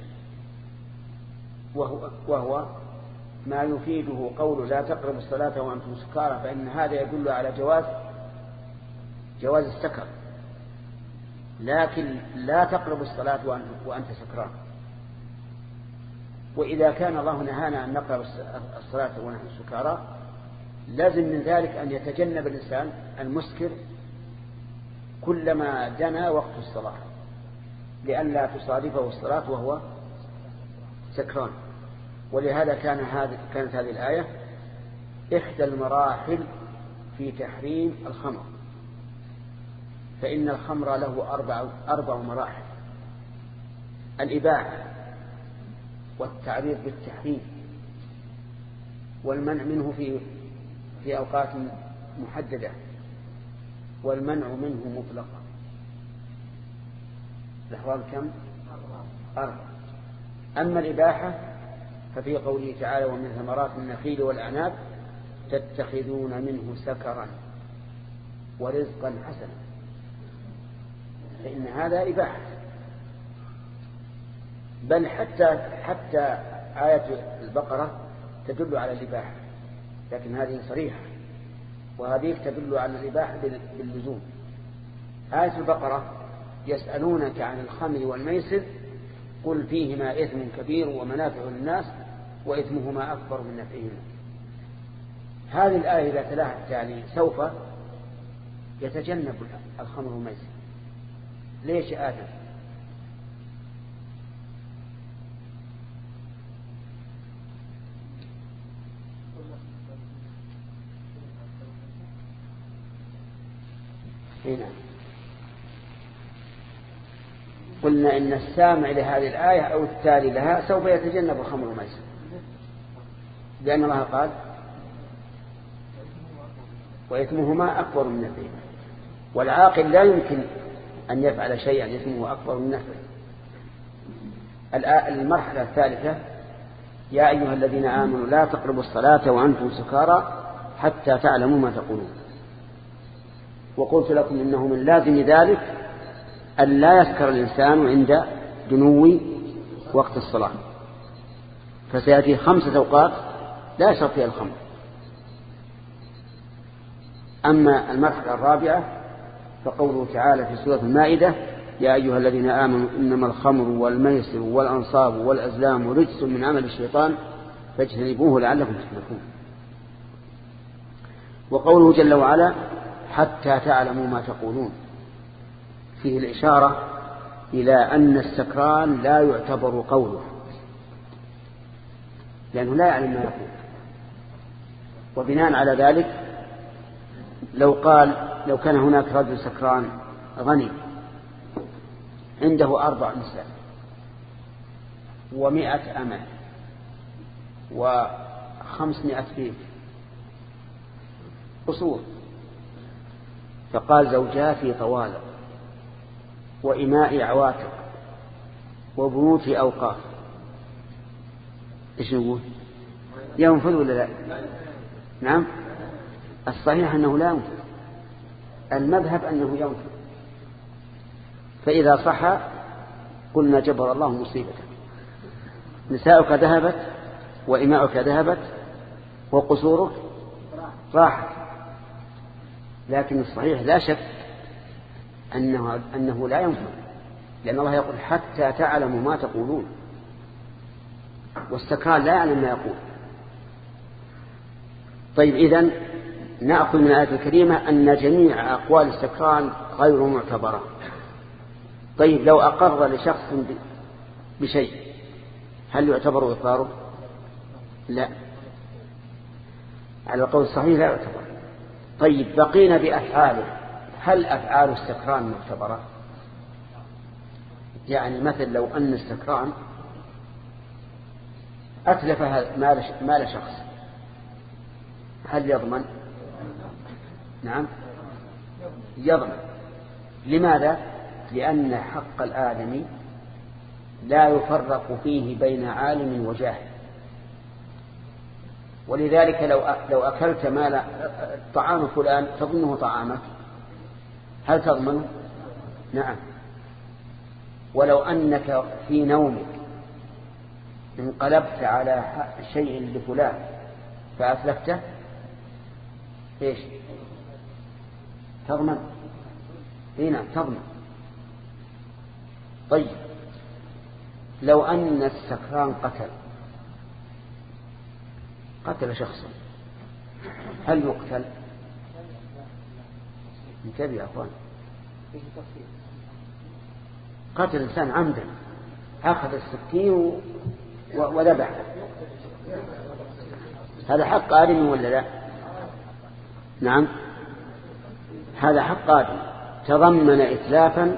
وهو, وهو ما يفيده قول لا تقربوا الصلاة وأنتم سكارى، فإن هذا يدل على جواز جواز السكر، لكن لا تقربوا الصلاة وأنت سكران. وإذا كان الله نهانا أن نقرب الصلاة ونحن سكارى لازم من ذلك أن يتجنب الإنسان المسكر كلما دنا وقت الصلاة، لئلا تصادفه الصلاة وهو سكران. ولهذا كان هذه كانت هذه الآية إحدى المراحل في تحريم الخمر، فإن الخمر له أربع, أربع مراحل: الإباحة، والتعريض بالتحريم، والمنع منه في في أوقات محددة، والمنع منه مطلقا. الأحوال كم؟ أربع. أما الإباحة ففي قوله تعالى ومن ثمرات النخيل والأعناب تتخذون منه سكرا ورزقا حسنا، فإن هذا إباحة. بل حتى حتى آية البقرة تدل على الإباحة، لكن هذه صريحة، وهذه تدل على الإباحة باللزوم. آية البقرة يسألونك عن الخمر والميسر قل فيهما إثم كبير ومنافع للناس وإثمهما أكبر من نفعهما. هذه الآية إذا تلاها التالي سوف يتجنب الخمر والميسر. ليش آدم؟ هنا قلنا إن السامع لهذه الآية أو التالي لها سوف يتجنب الخمر والميسر، لأن الله قال وإثمهما أكبر من نفعهما، والعاقل لا يمكن أن يفعل شيئا إثمه أكبر من نفعه. المرحلة الثالثة يا أيها الذين آمنوا لا تقربوا الصلاة وأنتم سكارى حتى تعلموا ما تقولون. وقلت لكم إنه من لازم ذلك أن لا يسكر الإنسان عند دنو وقت الصلاة، فسيأتي خمسة أوقات لا يشرب فيها الخمر. أما المرحلة الرابعة فقوله تعالى في سورة المائدة يا أيها الذين آمنوا إنما الخمر والميسر والأنصاب والأزلام رجس من عمل الشيطان فاجتنبوه لعلكم تفلحون. وقوله جل وعلا حتى تعلموا ما تقولون فيه الإشارة إلى أن السكران لا يعتبر قوله، لأنه لا يعلم ما يقول. وبناء على ذلك لو قال لو كان هناك رجل سكران غني عنده أربع نساء ومائة أمة وخمسمائة بيت قصور، فقال زوجاتي طوالق وإماء عواتق وبيوت أوقاف، إيش نقول؟ ينفذ ولا لا؟ نعم، الصحيح أنه لا ينفذ، المذهب أنه ينفذ. فإذا صح قلنا جبر الله مصيبتك، نساؤك ذهبت وإماؤك ذهبت وقصورك راحت. لكن الصحيح لا شك أنه, أنه لا ينفع، لأن الله يقول حتى تعلموا ما تقولون، والسكران لا يعلم ما يقول. طيب إذن نأخذ من الآية الكريمة أن جميع أقوال السكران غير معتبرة. طيب لو أقر لشخص بشيء هل يعتبر إقراره؟ لا، على القول الصحيح لا يعتبر. طيب بقينا بأفعاله، هل أفعال السكران معتبرة؟ يعني مثل لو أن السكران أتلف مال شخص هل يضمن؟ نعم يضمن. لماذا؟ لأن حق الآدمي لا يفرق فيه بين عالم وجاهل، ولذلك لو لو أكلت مال طعام فلان تظنه طعامك، هل تضمنه؟ نعم. ولو أنك في نومك انقلبت على شيء لفلان فأتلفته، إيش تضمن؟ هنا تضمن. طيب لو أن السكران قتل قتل شخصا، هل يقتل؟ انتبه يا أخوان، قتل إنسان عمدا، أخذ السكين وذبحه، هذا حق آدم ولا لا؟ نعم، هذا حق آدم، تضمن إتلافا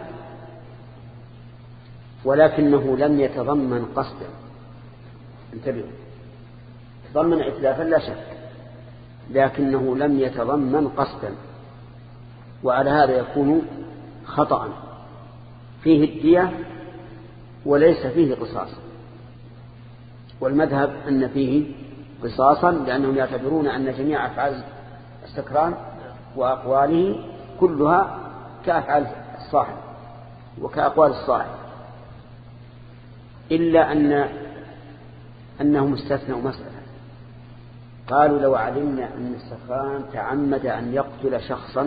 ولكنه لم يتضمن قصدا. انتبهوا، تضمن إتلافا لا شك، لكنه لم يتضمن قصدا، وعلى هذا يكون خطأ، فيه الدية وليس فيه قصاص. والمذهب أن فيه قصاصا، لأنهم يعتبرون أن جميع أفعال السكران وأقواله كلها كأفعال الصاحب وكأقوال الصاحب، إلا أن أنهم استثنوا مسألة، قالوا لو علمنا أن السكران تعمد أن يقتل شخصا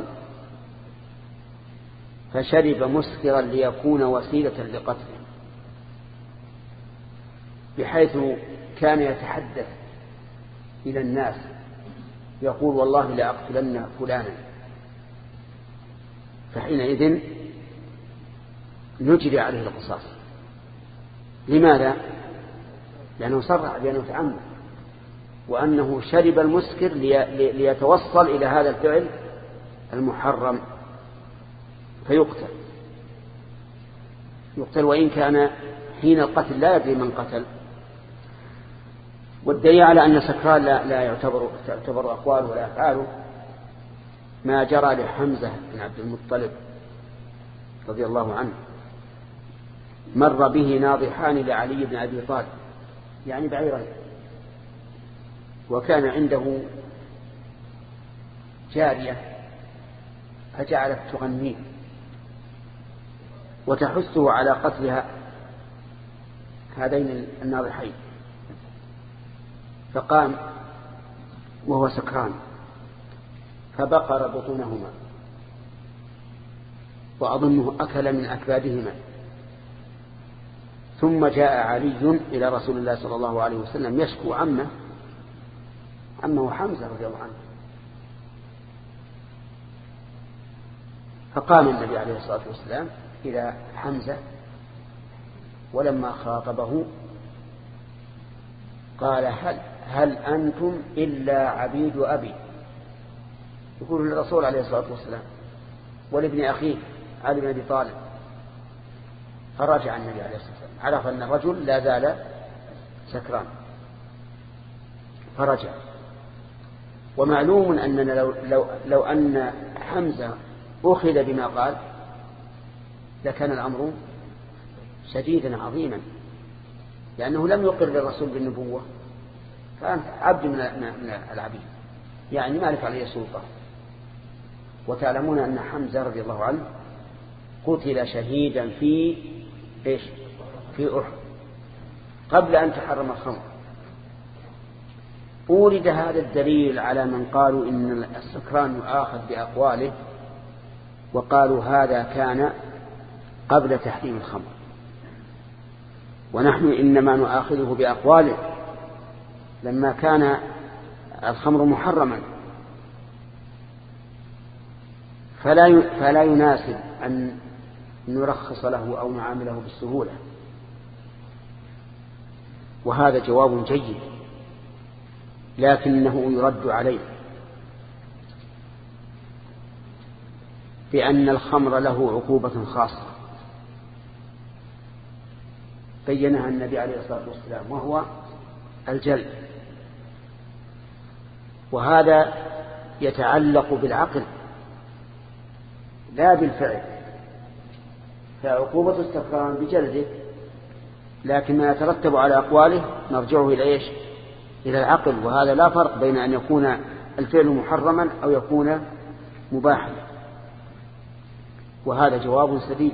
فشرب مسكرا ليكون وسيلة لقتله، بحيث كان يتحدث إلى الناس يقول والله لأقتلن فلانا، فحينئذ نجري عليه القصاص. لماذا؟ لأنه صرح بأنه تعمد، وأنه شرب المسكر ليتوصل إلى هذا الفعل المحرم، فيقتل يقتل وإن كان حين القتل لا يدري من قتل. والدليل على أن السكران لا, لا يعتبر, تعتبر أقواله ولا أفعاله ما جرى لحمزة بن عبد المطلب رضي الله عنه، مر به ناضحان لعلي بن أبي طالب، يعني بعيرين، وكان عنده جارية فجعلت تغنيه وتحثه على قتلها هذين الناضحين، فقام وهو سكران فبقر بطونهما، وأظنه أكل من أكبادهما، ثم جاء علي إلى رسول الله صلى الله عليه وسلم يشكو عمه عمه حمزة رضي الله عنه، فقام النبي عليه الصلاة والسلام إلى حمزة ولما خاطبه قال هل, هل أنتم إلا عبيد أبي، يقول للرسول عليه الصلاة والسلام ولابن أخيه علي بن أبي طالب. فرجع النبي عليه الصلاة والسلام، عرف أن الرجل لا زال سكران فرجع. ومعلوم أننا لو, لو, لو أن حمزة أخذ بما قال لكان الأمر شديدا عظيما، لأنه لم يقر للرسول بالنبوة، كان عبد من العبيد، يعني مالك عليه سلطة. وتعلمون أن حمزة رضي الله عنه قتل شهيدا في إيش؟ في أحد قبل أن تحرم الخمر. أورد هذا الدليل على من قالوا إن السكران يؤاخذ بأقواله، وقالوا هذا كان قبل تحريم الخمر، ونحن إنما نؤاخذه بأقواله لما كان الخمر محرما، فلا فلا يناسب أن نرخص له أو نعامله بالسهولة. وهذا جواب جيد، لكنه يرد عليه بأن الخمر له عقوبة خاصة بينها النبي عليه الصلاة والسلام، وهو الجلد، وهذا يتعلق بالعقل لا بالفعل، فعقوبة السكران بجلده، لكن ما يترتب على أقواله نرجعه إلى إيش؟ إلى العقل، وهذا لا فرق بين أن يكون الفعل محرما أو يكون مباحا، وهذا جواب سديد.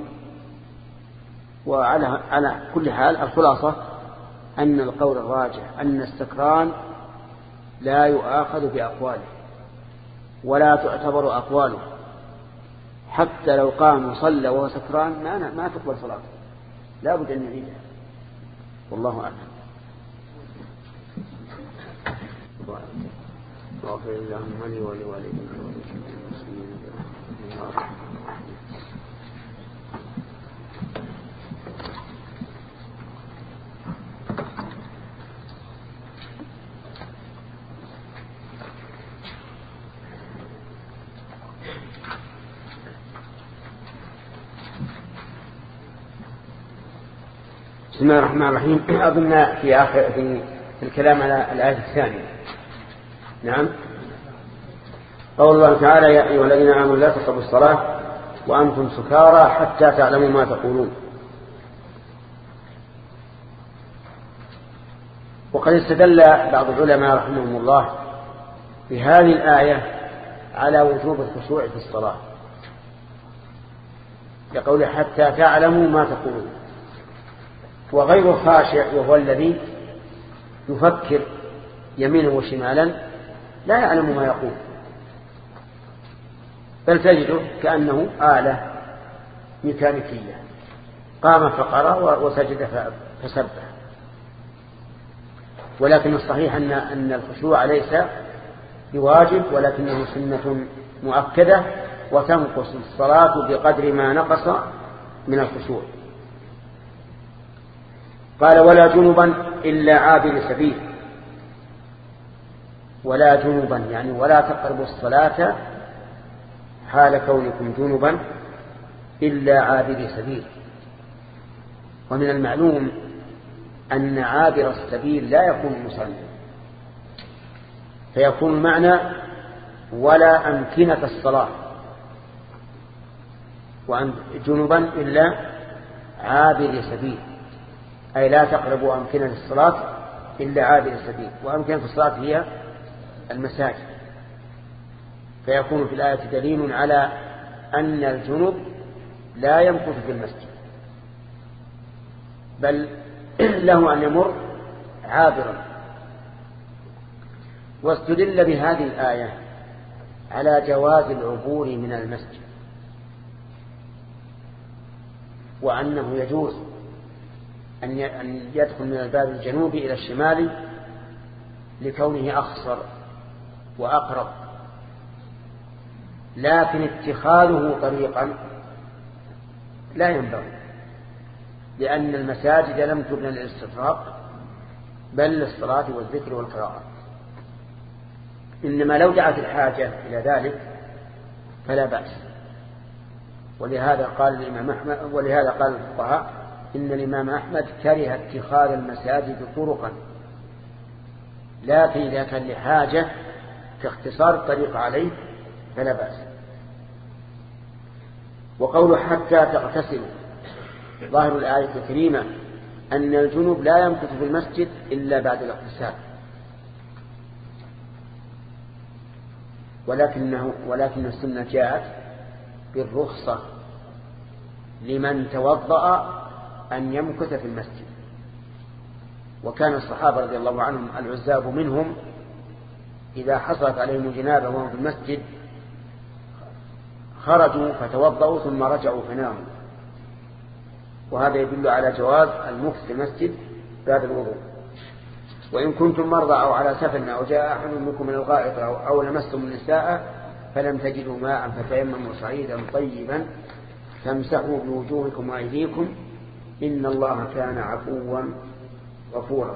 وعلى على كل حال الخلاصة أن القول الراجح أن السكران لا يؤاخذ بأقواله ولا تعتبر أقواله، حتى لو قام وصلى وهو سكران ما ما تقبل صلاته، لا بد أن يعيدها، والله أعلم. واغفر اللهم لي ولوالديك وللمسلمين. بسم الله الرحمن الرحيم. أظن في آخر في الكلام على الآية الثانية. نعم. قول الله تعالى: يا أيها الذين آمنوا لا تقربوا الصلاة وأنتم سكارى حتى تعلموا ما تقولون. وقد استدل بعض العلماء رحمهم الله بهذه الآية على وجوب الخشوع في الصلاة، لقوله حتى تعلموا ما تقولون. وغير خاشع وهو الذي يفكر يمينا وشمالا لا يعلم ما يقول، بل تجده كأنه آلة ميكانيكية، قام فقرأ وسجد فسبح. ولكن الصحيح أن أن الخشوع ليس بواجب، ولكنه سنة مؤكدة، وتنقص الصلاة بقدر ما نقص من الخشوع. قال: ولا جنبا إلا عابر سبيل. ولا جنبا يعني ولا تقربوا الصلاة حال كونكم جنبا إلا عابر سبيل. ومن المعلوم أن عابر السبيل لا يكون مصلي، فيكون المعنى ولا أمكنة الصلاة، وأن جنبا إلا عابر سبيل، أي لا تقربوا أمكنة الصلاة إلا عابر السبيل. وأمكنة الصلاة هي المساجد، فيكون في الآية دليل على أن الجنب لا يمكث في المسجد، بل له أن يمر عابرا. واستدل بهذه الآية على جواز العبور من المسجد، وأنه يجوز أن يدخل من الباب الجنوبي إلى الشمالي لكونه أخصر وأقرب، لكن اتخاذه طريقا لا ينبغي، لأن المساجد لم تبنى للاستطراق بل للصلاة والذكر والقراءة. إنما لو دعت الحاجة إلى ذلك فلا بأس. ولهذا قال الإمام أحمد ولهذا قال الفقهاء إن الإمام أحمد كره اتخاذ المساجد طرقا، لكن إذا كان لحاجة في اختصار الطريق عليه فلا بأس. وقوله حتى تغتسلوا، ظاهر الآية الكريمة أن الجنوب لا يمكث في المسجد إلا بعد الاغتسال، ولكنه ولكن السنة جاءت بالرخصة لمن توضأ أن يمكث في المسجد. وكان الصحابة رضي الله عنهم العزاب منهم إذا حصلت عليهم الجنابة وهم في المسجد خرجوا فتوضأوا ثم رجعوا فناموا، وهذا يدل على جواز المكث في المسجد بعد الوضوء. وإن كنتم مرضى أو على سفر أو جاء أحد منكم من الغائط أو لمستم النساء فلم تجدوا ماء فتيمموا صعيدا طيبا فامسحوا بوجوهكم وأيديكم إن الله كان عفوا غفورا.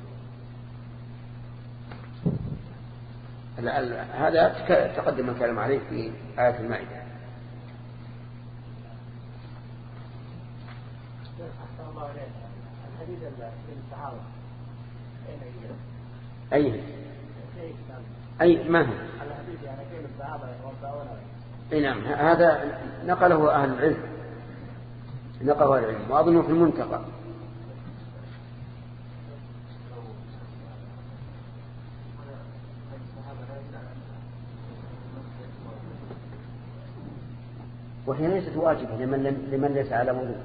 هذا تقدم الكلام عليه في آية المائدة. أي أي ما هو أي نعم، هذا نقله أهل العلم نقله أهل العلم وأظنه في المنتقى. وهي ليست واجبة لمن, لمن ليس على وضوء.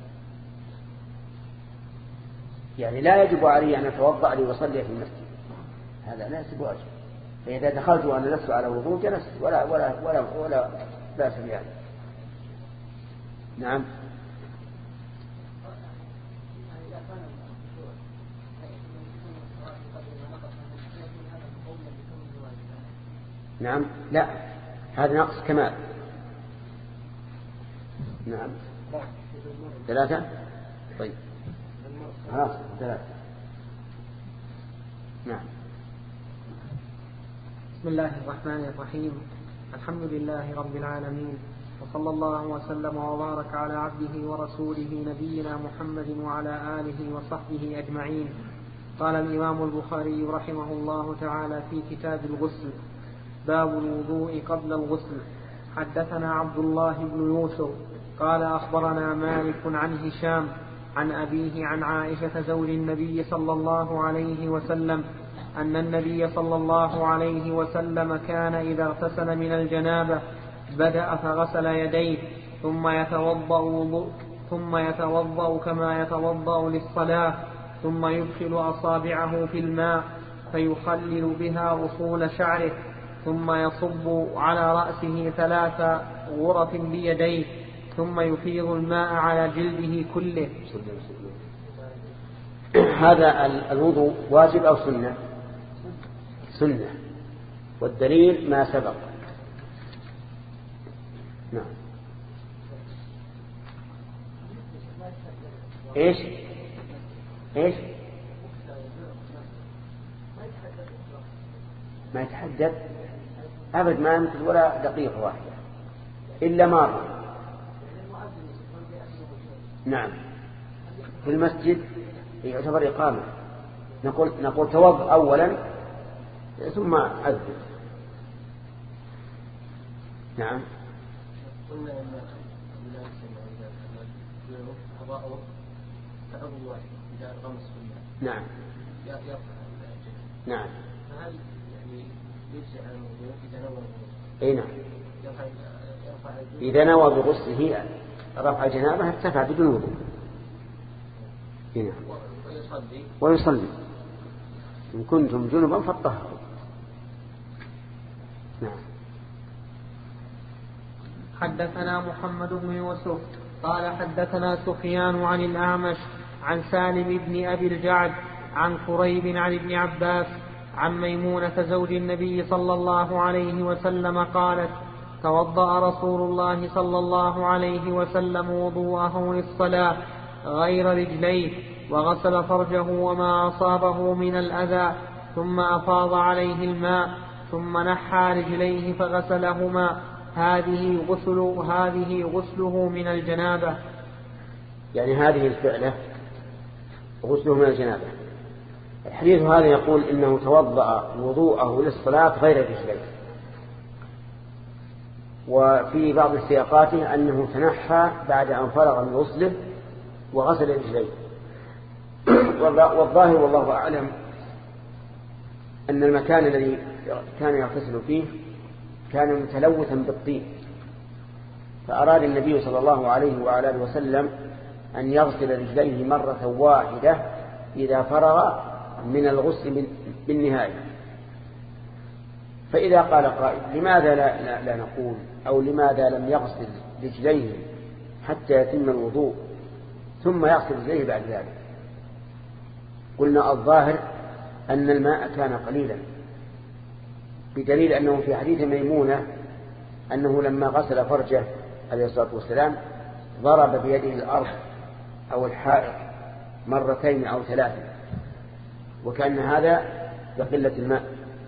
يعني لا يجب علي أن أتوضأ لأصلي في المسجد، هذا لا يجب واجب. فإذا دخلت وأنا لست على وضوء جلست ولا ولا ولا ولا بأس بهذا. نعم. نعم لا، هذا نقص كمال. نعم ثلاثة. طيب خلاص ثلاثة. نعم. بسم الله الرحمن الرحيم. الحمد لله رب العالمين، وصلى الله وسلم وبارك على عبده ورسوله نبينا محمد وعلى آله وصحبه أجمعين. قال الإمام البخاري رحمه الله تعالى في كتاب الغسل: باب الوضوء قبل الغسل. حدثنا عبد الله بن يوسف قال أخبرنا مالك عن هشام عن أبيه عن عائشة زوج النبي صلى الله عليه وسلم أن النبي صلى الله عليه وسلم كان إذا اغتسل من الجنابة بدأ فغسل يديه ثم يتوضأ وضوء ثم يتوضأ كما يتوضأ للصلاة، ثم يدخل أصابعه في الماء فيخلل بها أصول شعره، ثم يصب على رأسه ثلاث غرف بيديه، ثم يفيض الماء على جلده كله. هذا الوضوء واجب أو سنة؟ سنة، والدليل ما سبق. نعم. ايش ايش ما يتحدث أبد، ما يمكن ولا دقيقة واحدة إلا مرة. نعم في المسجد يعتبر إقامة. نقول نقول توضأ أولا ثم أذن. نعم. نعم. نعم. فهل يعني يجزي عن الوضوء إذا نوى الوضوء؟ أي نعم. إذا نوى بغسله رفع جنابه ارتفع بدون وضوء. نعم. ويصلي ويصلي إن كنتم جنبا فاطهروا. نعم. حدثنا محمد بن يوسف قال حدثنا سفيان عن الأعمش عن سالم بن أبي الجعد عن قريب عن ابن عباس عن ميمونة زوج النبي صلى الله عليه وسلم قالت: توضأ رسول الله صلى الله عليه وسلم وضوءه للصلاة غير رجليه، وغسل فرجه وما أصابه من الأذى، ثم أفاض عليه الماء، ثم نحى رجليه فغسلهما. هذه غسل هذه غسله من الجنابة. يعني هذه الفعلة غسله من الجنابة. الحديث هذا يقول إنه توضأ وضوءه للصلاة غير رجليه، وفي بعض السياقاته أنه تنحى بعد أن فرغ من غسله وغسل رجليه. والظاهر والله أعلم أن المكان الذي كان يغتسل فيه كان متلوثا بالطين، فأراد النبي صلى الله عليه وعلى آله وسلم أن يغسل رجليه مرة واحدة إذا فرغ من الغسل بالنهاية. فإذا قال قائل: لماذا لا, لا, لا نقول أو لماذا لم يغسل رجليه حتى يتم الوضوء ثم يغسل رجليه بعد ذلك؟ قلنا الظاهر أن الماء كان قليلا، بدليل أنه في حديث ميمونة أنه لما غسل فرجه عليه الصلاة والسلام ضرب بيده الأرض أو الحائط مرتين أو ثلاثة، وكأن هذا بقلة الماء.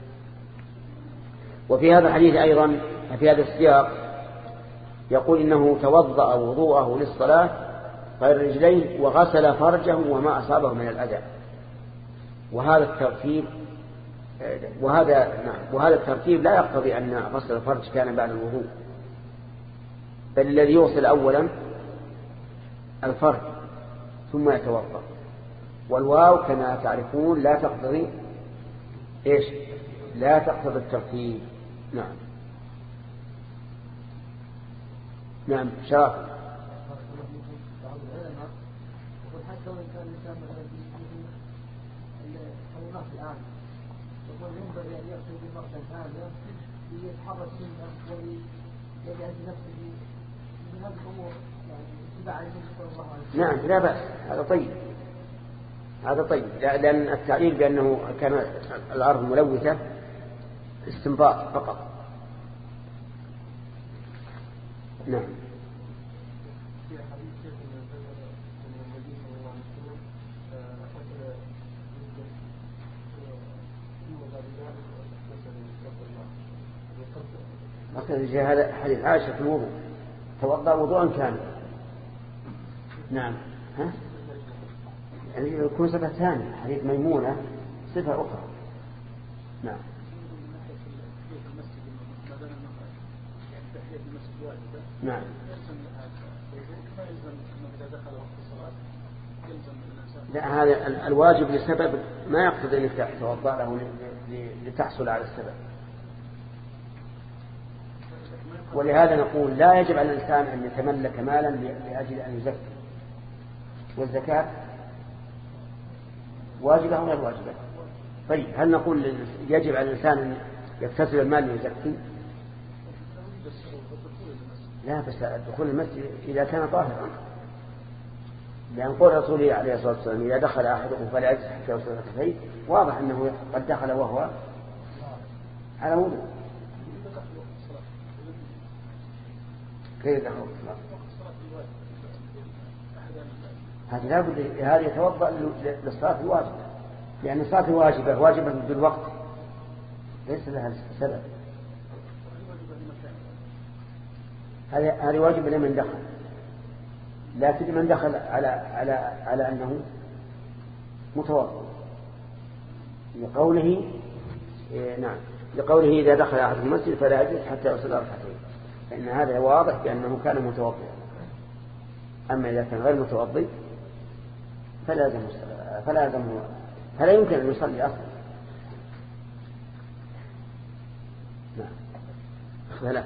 وفي هذا الحديث أيضا في هذا السياق يقول إنه توضأ وضوءه للصلاة غير رجليه وغسل فرجه وما أصابه من الأذى. وهذا الترتيب وهذا وهذا الترتيب لا يقتضي أن غسل الفرج كان بعد الوضوء، بل الذي يغسل أولا الفرج ثم يتوضأ. والواو كما تعرفون لا تقتضي إيش؟ لا تقتضي الترتيب. نعم. نعم شرف. حتى وإن كان الإنسان مثلا في الحيوانات الآن يقول ينبغي أن يأتي بمرة ثانية ليتحرك منه وليجعل نفسه من هذه الأمور يعني اتباع النبي صلى الله عليه وسلم. نعم لا بأس، هذا طيب، هذا طيب، لأن التعليل بأنه كان الأرض ملوثة استنباط فقط. نعم. هذا حديث عائشة في الوضوء، توضأ وضوءا كاملا. نعم. ها؟ يعني يكون صفة ثانية، حديث ميمونة صفة أخرى. نعم. نعم. لا، هذا الواجب لسبب ما يقتضي أنك تتوضأ له لتحصل على السبب. ولهذا نقول لا يجب على الإنسان أن يتملك مالا لأجل أن يزكي، والزكاة واجبة أو غير واجبة. طيب هل نقول يجب على الإنسان أن يكتسب المال ليزكي؟ لا، بس دخول المسجد إذا كان طاهرا، لأن قول رسوله عليه الصلاة والسلام إذا دخل أحدكم فلا يجلس حتى يوصل كفيه، واضح أنه قد دخل وهو على وضوء. كيف دخل الصلاة؟ هذه لابد هذا يتوضأ للصلاة الواجبة، لأن الصلاة الواجبة واجبة بالوقت ليس لها سبب. هذه هذه واجبة لمن دخل، لكن من دخل على على على أنه متوضئ لقوله إيه نعم لقوله إذا دخل أحد المسجد فلا يجلس حتى يصلي ركعتين، فإن هذا واضح بأنه كان متوضئا. أما إذا كان غير متوضئ فلا يلزم فلا يلزم فلا يمكن أن يصلي أصلا. نعم. فلا.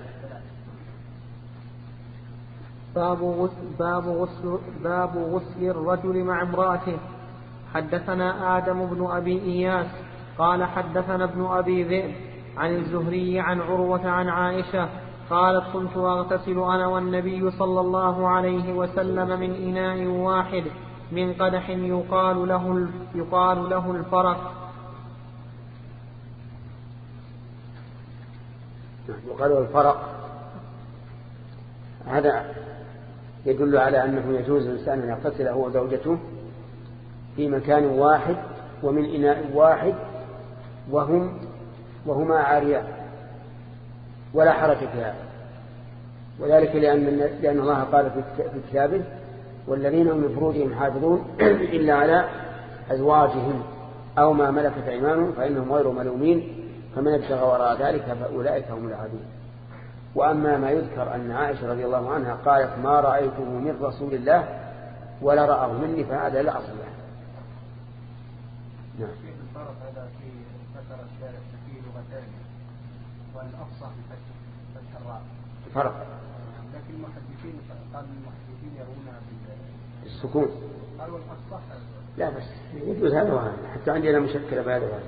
باب غسل باب غسل باب غسل الرجل مع امرأته. حدثنا آدم بن أبي إياس قال حدثنا ابن أبي ذئب عن الزهري عن عروة عن عائشة قالت كنت أغتسل أنا والنبي صلى الله عليه وسلم من إناء واحد من قدح يقال له يقال له الفرق. يقال له الفرق. هذا يدل على أنه يجوز الإنسان أن يغتسل هو وزوجته في مكان واحد ومن إناء واحد وهم وهما عاريان ولا حرج في هذا، وذلك لأن لأن الله قال في كتابه والذين هم لفروجهم حافظون إلا على أزواجهم أو ما ملكت أيمانهم فإنهم غير ملومين فمن ابتغى وراء ذلك فأولئك هم العادون. وأما ما يذكر أن عائشة رضي الله عنها قالت ما رأيته من رسول الله ولا رأه مني فهذا لا أصل له. نعم. الفرق هذا في ذكر الشارع في لغتين والأفصح فتح الراء فرق، لكن المحدثين قال المحدثين يرونها بالسكون. قالوا الأفصح لا بس يجوز هذا وهذا حتى عندنا مشكلة بهذا وهذا.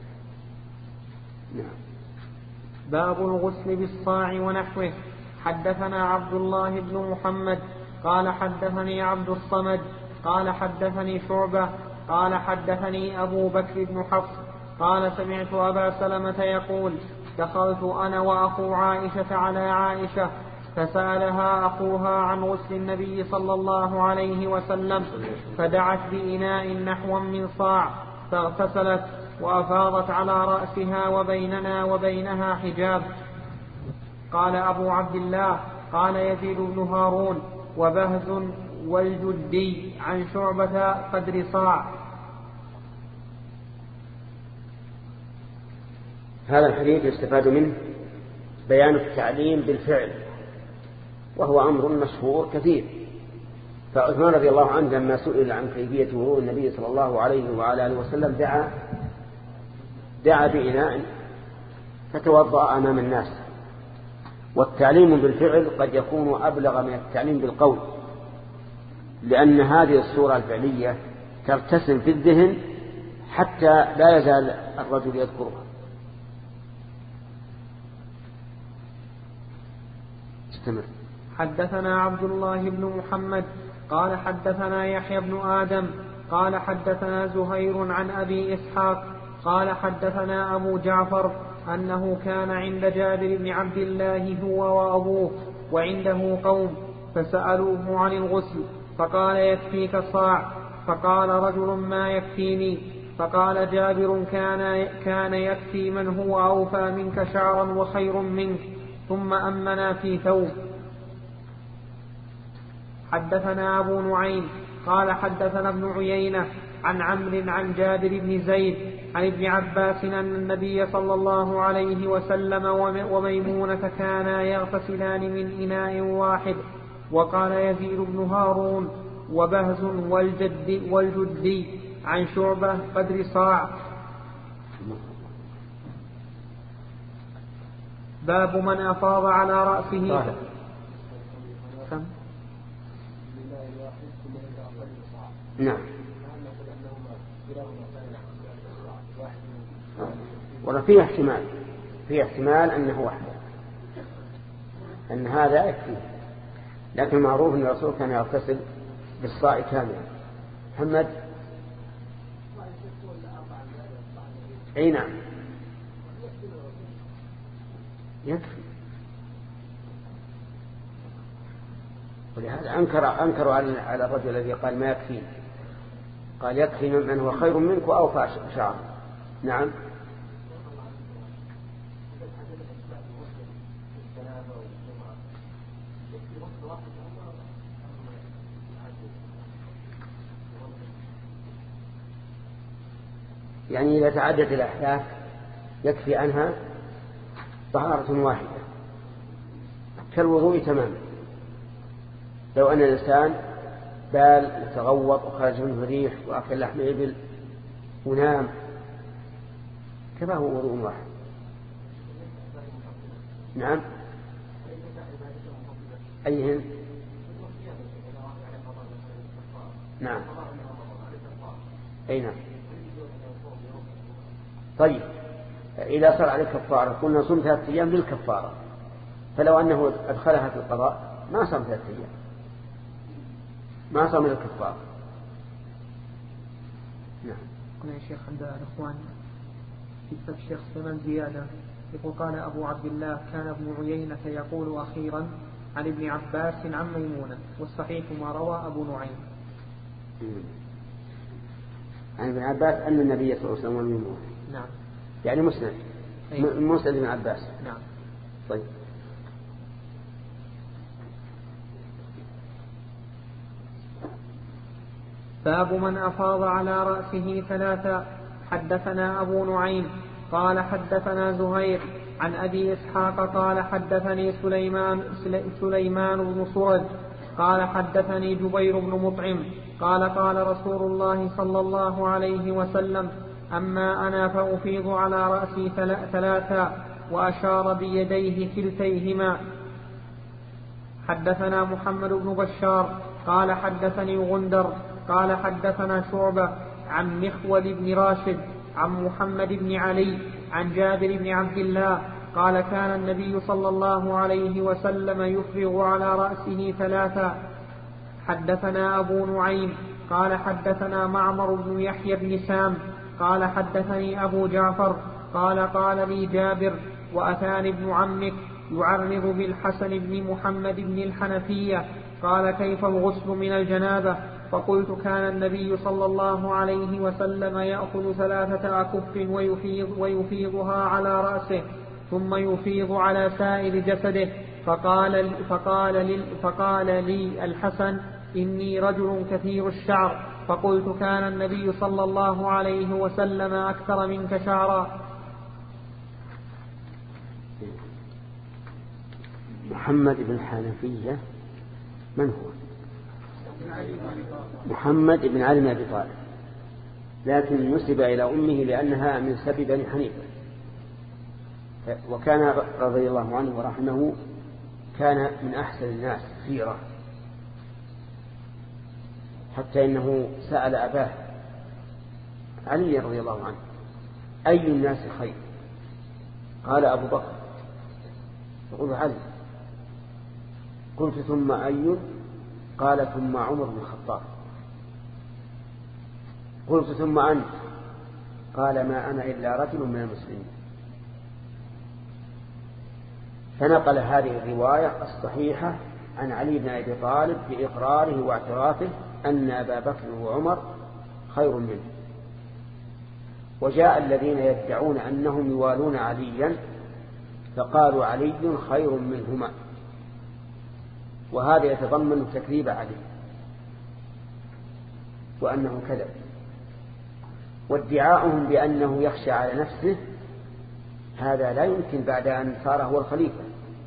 نعم. باب الغسل بالصاع ونحوه. حدثنا عبد الله بن محمد قال حدثني عبد الصمد قال حدثني شعبة قال حدثني أبو بكر بن حفص قال سمعت أبا سلمة يقول دخلت أنا وأخو عائشة على عائشة فسألها أخوها عن غسل النبي صلى الله عليه وسلم فدعت بإناء نحو من صاع فاغتسلت وأفاضت على رأسها وبيننا وبينها حجاب. قال أبو عبد الله قال يزيد بن هارون وبهز والجدي عن شعبة قدر صاع. هذا الحديث يستفاد منه بيان التعليم بالفعل، وهو أمر مشهور كثير. فعثمان رضي الله عنه لما سئل عن كيفية وضوء النبي صلى الله عليه وعلى آله وسلم دعا دعا بإناء فتوضأ أمام الناس والتعليم بالفعل قد يكون أبلغ من التعليم بالقول، لأن هذه الصورة الفعلية ترتسم في الذهن حتى لا يزال الرجل يذكرها. استمر. حدثنا عبد الله بن محمد قال حدثنا يحيى بن آدم قال حدثنا زهير عن أبي إسحاق قال حدثنا أبو جعفر أنه كان عند جابر بن عبد الله هو وأبوه وعنده قوم فسألوه عن الغسل فقال يكفيك صاع، فقال رجل ما يكفيني، فقال جابر كان, كان يكفي من هو أوفى منك شعرا وخير منك، ثم أمنا في ثوب. حدثنا أبو نعيم قال حدثنا ابن عيينة عن عمرو عن جابر بن زيد عن ابن عباس أن النبي صلى الله عليه وسلم وميمونة كانا يغتسلان من إناء واحد. وقال يزيد بن هارون وبهز والجد والجدي عن شعبة قدر صاع. باب من أفاض على رأسه. كم؟ نعم. وفيه احتمال فيه احتمال أنه وحده، أن هذا يكفي، لكن معروف أن الرسول كان يغتسل بالصاع كاملا. محمد. أي نعم يكفي، ولهذا أنكر أنكروا على الرجل الذي قال ما يكفي، قال يكفي من هو خير منك وأوفى شعر. نعم. يعني إذا تعدت الأحداث يكفي عنها طهارة واحدة كالوضوء تماما. لو أن الإنسان بال يتغوط وخرج منه ريح وأكل لحم إبل ونام كما هو وضوء واحد. نعم. أيهن؟ نعم. أي نعم. طيب إذا صار عليك كفارة قلنا صم ثلاثة أيام للكفارة، فلو أنه أدخلها في القضاء ما صام ثلاثة أيام، ما صام للكفارة. نعم. قلنا يا شيخ عند الإخوان في كتاب الشيخ سليمان زيادة يقول قال أبو عبد الله كان ابن عيينة يقول أخيرا عن ابن عباس عن ميمونة، والصحيح ما روى أبو نعيم. عن ابن عباس أن النبي صلى الله عليه وسلم ميمونة. نعم. يعني مسند. أيوة. مسند ابن عباس. نعم. طيب. باب من أفاض على رأسه ثلاثا. حدثنا أبو نعيم قال حدثنا زهير عن أبي إسحاق قال حدثني سليمان, سليمان بن سرج قال حدثني جبير بن مطعم قال قال رسول الله صلى الله عليه وسلم أما أنا فأفيض على رأسي ثلاثا، وأشار بيديه كلتيهما. حدثنا محمد بن بشار قال حدثني غندر قال حدثنا شعبة عن مخول بن راشد عن محمد بن علي عن جابر بن عبد الله قال كان النبي صلى الله عليه وسلم يفرغ على رأسه ثلاثا. حدثنا أبو نعيم قال حدثنا معمر بن يحيى بن سام قال حدثني أبو جعفر قال قال لي جابر وأتاني ابن عمك يعرض بالحسن بن محمد بن الحنفية قال كيف الغسل من الجنابة؟ فقلت كان النبي صلى الله عليه وسلم يأخذ ثلاثة أكف ويفيض ويفيضها على رأسه ثم يفيض على سائر جسده. فقال, فقال, لي فقال لي الحسن إني رجل كثير الشعر، فقلت كان النبي صلى الله عليه وسلم أكثر منك شعرا. محمد بن الحنفية من هو؟ محمد بن علي بن أبي طالب، لكن نسب إلى أمه لأنها من سبي بني حنيفة، وكان رضي الله عنه ورحمه كان من أحسن الناس سيرة، حتى إنه سأل أباه علي رضي الله عنه: أي الناس خير؟ قال: أبو بكر. يقول: علي. قلت: ثم أي؟ قال: ثم عمر بن الخطاب. قلت: ثم أنت؟ قال: ما أنا إلا رجل من المسلمين. فنقل هذه الرواية الصحيحة عن علي بن أبي طالب بإقراره واعترافه أن أبا بكر وعمر خير منه. وجاء الذين يدعون أنهم يوالون عليا فقالوا: علي خير منهما، وهذا يتضمن تكذيب علي وأنه كذب، وادعاؤهم بأنه يخشى على نفسه هذا لا يمكن بعد أن صار هو الخليفة.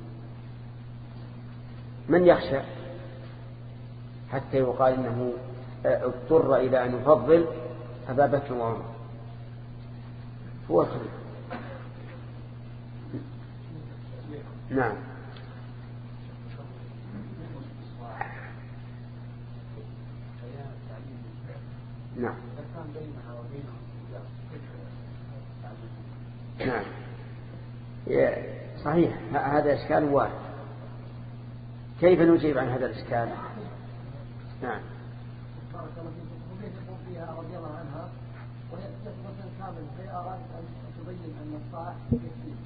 من يخشى حتى يقال إنه اضطر إلى أن يفضل أبا بكر وعمر؟ هو الخليفة. نعم. نعم. نعم صحيح، هذا إشكال واحد. كيف نجيب عن هذا الإشكال؟ نعم. رضي الله عنها وهي تثبت كامل، هي أرادت أن تبين أن الصالح يكفي.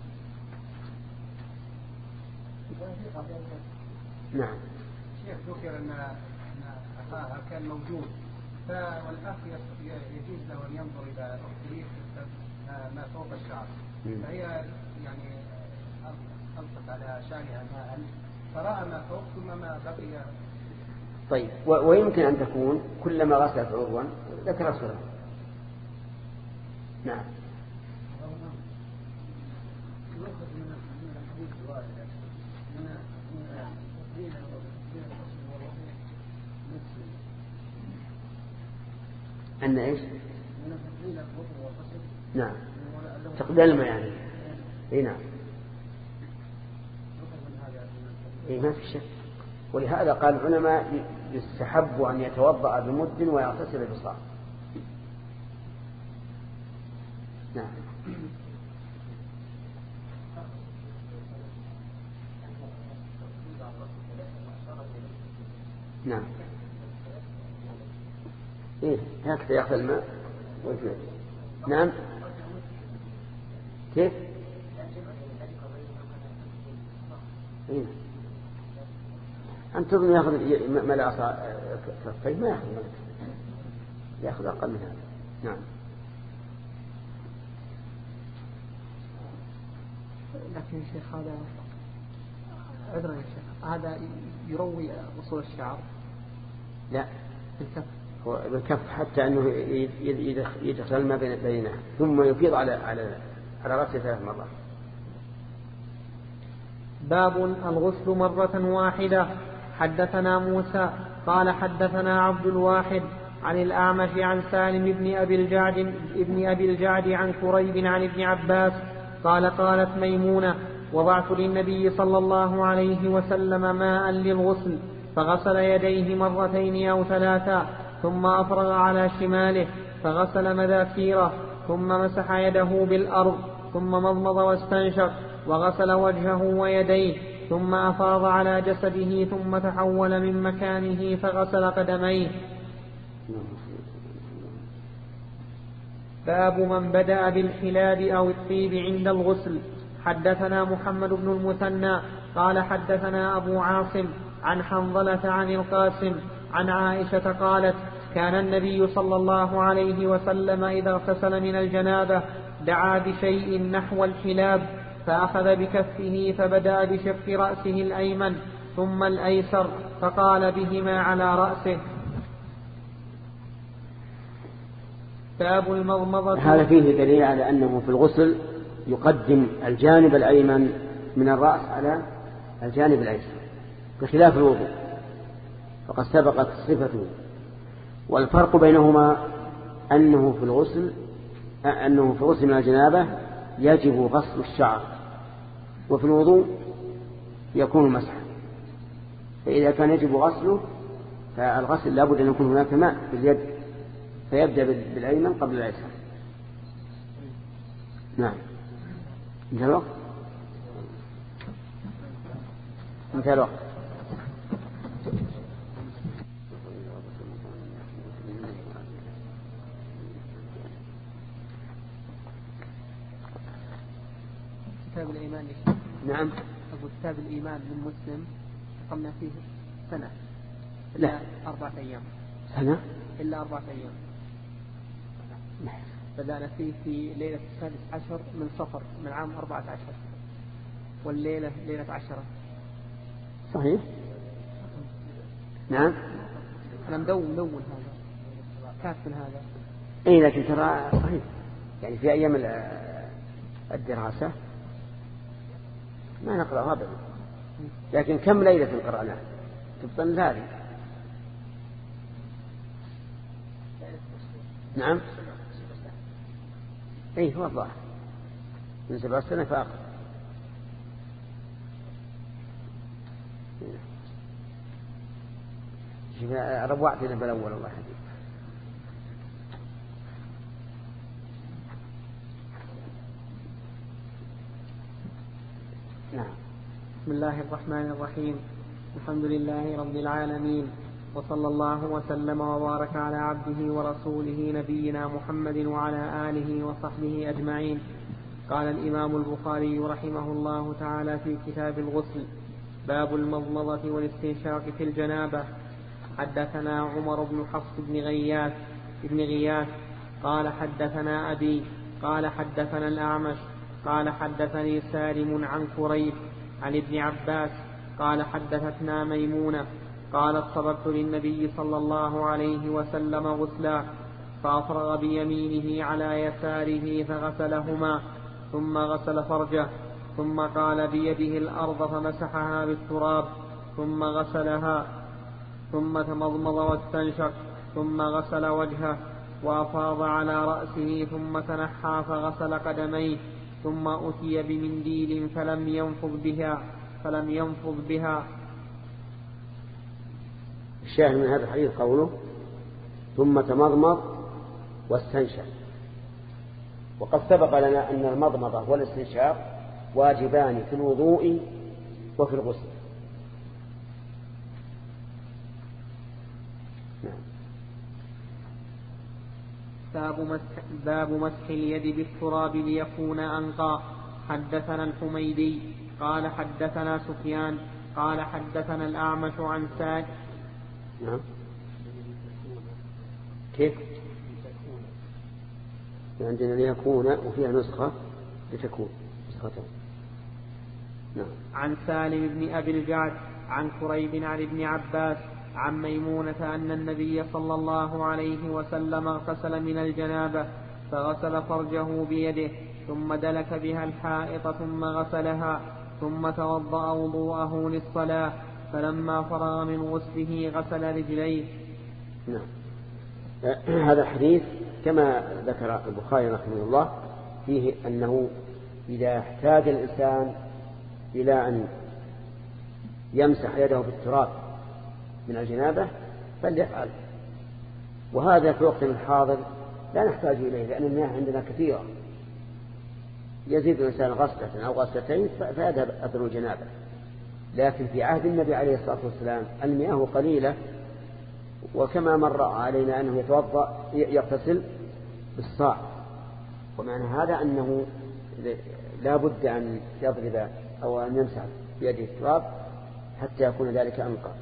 نعم. شيخ ذكر أن أخاها كان موجود، والأخ يجوز له أن ينظر إلى أخته ما فوق الشعر، فهي يعني ألقت على شعرها ماء فرأى ما فوق ثم ما بقي. طيب، ويمكن أن تكون كلما غسلت عضوا ذكر صورة. نعم. أن إيش؟ نعم، تقبل الماء يعني. إيه نعم. إيه ما في شك. ولهذا قال العلماء يستحب أن يتوضأ بمد ويغتسل بصاع. نعم. نعم. إيه هكذا يأخذ الماء ويجوز. نعم. كيف؟ إيه. أن تظن يأخذ ملأ كفيه ما يأخذ ملأ، يأخذ أقل من هذا. نعم. لكن يا شيخ هذا عذرا يا شيخ، هذا يروي أصول الشعر؟ لا، بالكف. هو بالكف حتى أنه يدخل الماء بينها ثم يفيض على على على رأسه ثلاث مرات. باب الغسل مرة واحدة. حدثنا موسى قال حدثنا عبد الواحد عن الأعمش عن سالم بن أبي الجعد ابن أبي الجعد عن كريب عن ابن عباس قال قالت ميمونة: وضعت للنبي صلى الله عليه وسلم ماء للغسل فغسل يديه مرتين أو ثلاثا ثم أفرغ على شماله فغسل مذاكيره ثم مسح يده بالأرض ثم مضمض واستنشق وغسل وجهه ويديه ثم أفاض على جسده ثم تحول من مكانه فغسل قدميه. باب من بدأ بالحلاب أو الطيب عند الغسل. حدثنا محمد بن المثنى قال حدثنا أبو عاصم عن حنظلة عن القاسم عن عائشة قالت: كان النبي صلى الله عليه وسلم إذا اغتسل من الجنابة دعا بشيء نحو الحلاب فأخذ بكفه فبدأ بشق رأسه الأيمن ثم الأيسر فقال بهما على رأسه. باب المضمضة. هذا فيه دليل على أنه في الغسل يقدم الجانب الأيمن من الرأس على الجانب الأيسر بخلاف الوضوء، فقد سبقت صفته. والفرق بينهما أنه في الغسل أنه في الغسل من الجنابة يجب غسل الشعر، وفي الوضوء يكون مسحا. فإذا كان يجب غسله فالغسل لابد أن يكون هناك ماء باليد، فيبدأ بالأيمن قبل الأيسر. نعم. انتهى الوقت. انتهى الوقت. كتاب الإيمان. نعم. أبو كتاب الإيمان من مسلم قمنا فيه سنة لا إلا أربعة أيام. سنة إلا أربعة أيام. بدأنا فيه في ليلة السادس عشر من صفر من عام أربعة عشر، والليلة ليلة عشرة. صحيح. نعم. أنا مدون مدون هذا كاتب من هذا. إيه لكن ترى صحيح يعني في أيام الدراسة ما نقرأها أبدا، لكن كم ليلة قرأناها تبطل هذه. نعم. ايه هو الظاهر من سبع سنة فأقل. ربوعت لنا بالأول الله حديث. نعم. بسم الله الرحمن الرحيم. الحمد لله رب العالمين، وصلى الله وسلم وبارك على عبده ورسوله نبينا محمد وعلى آله وصحبه أجمعين. قال الإمام البخاري رحمه الله تعالى في كتاب الغسل: باب المضمضة والاستنشاق في الجنابة. حدثنا عمر بن حفص بن غياث بن غياث قال حدثنا أبي قال حدثنا الأعمش قال حدثني سالم عن كريب عن ابن عباس قال حدثتنا ميمونة قالت: صببت للنبي صلى الله عليه وسلم غسلا فأفرغ بيمينه على يساره فغسلهما ثم غسل فرجه ثم قال بيده الأرض فمسحها بالتراب ثم غسلها ثم تمضمض واستنشق ثم غسل وجهه وأفاض على رأسه ثم تنحى فغسل قدميه ثم أتي بمنديل فلم ينفض بها فلم ينفض بها. الشاهد من هذا الحديث قوله ثم تمضمض واستنشق. وقد سبق لنا أن المضمضة والاستنشاق واجبان في الوضوء وفي الغسل. باب مسح, باب مسح اليد بالتراب ليكون أنقى. حدثنا الحميدي قال حدثنا سفيان قال حدثنا الأعمش عن سعد. نعم. كيف؟ عندنا ليكون وفيها نسخة لتكون نسختين. نعم. عن سالم بن أبي الجعد عن كريب عن ابن عباس عن ميمونة أن النبي صلى الله عليه وسلم اغتسل من الجنابة فغسل فرجه بيده ثم دلك بها الحائط ثم غسلها ثم توضأ وضوءه للصلاة فلما فرغ من غسله غسل رجليه. نعم. هذا الحديث كما ذكر البخاري رحمه الله فيه أنه إذا احتاج الإنسان إلى أن يمسح يده في التراب من الجنابة فليفعل، وهذا في وقت الحاضر لا نحتاج إليه لأن المياه عندنا كثيرة، يزيد الإنسان غسلة أو غسلتين فيذهب أثر الجنابة. لكن في عهد النبي عليه الصلاة والسلام المياه قليلة، وكما مر علينا أنه يتوضأ يغتسل بالصاع، ومعنى هذا أنه لا بد أن يضرب أو أن يمسح بيده التراب حتى يكون ذلك أنقى.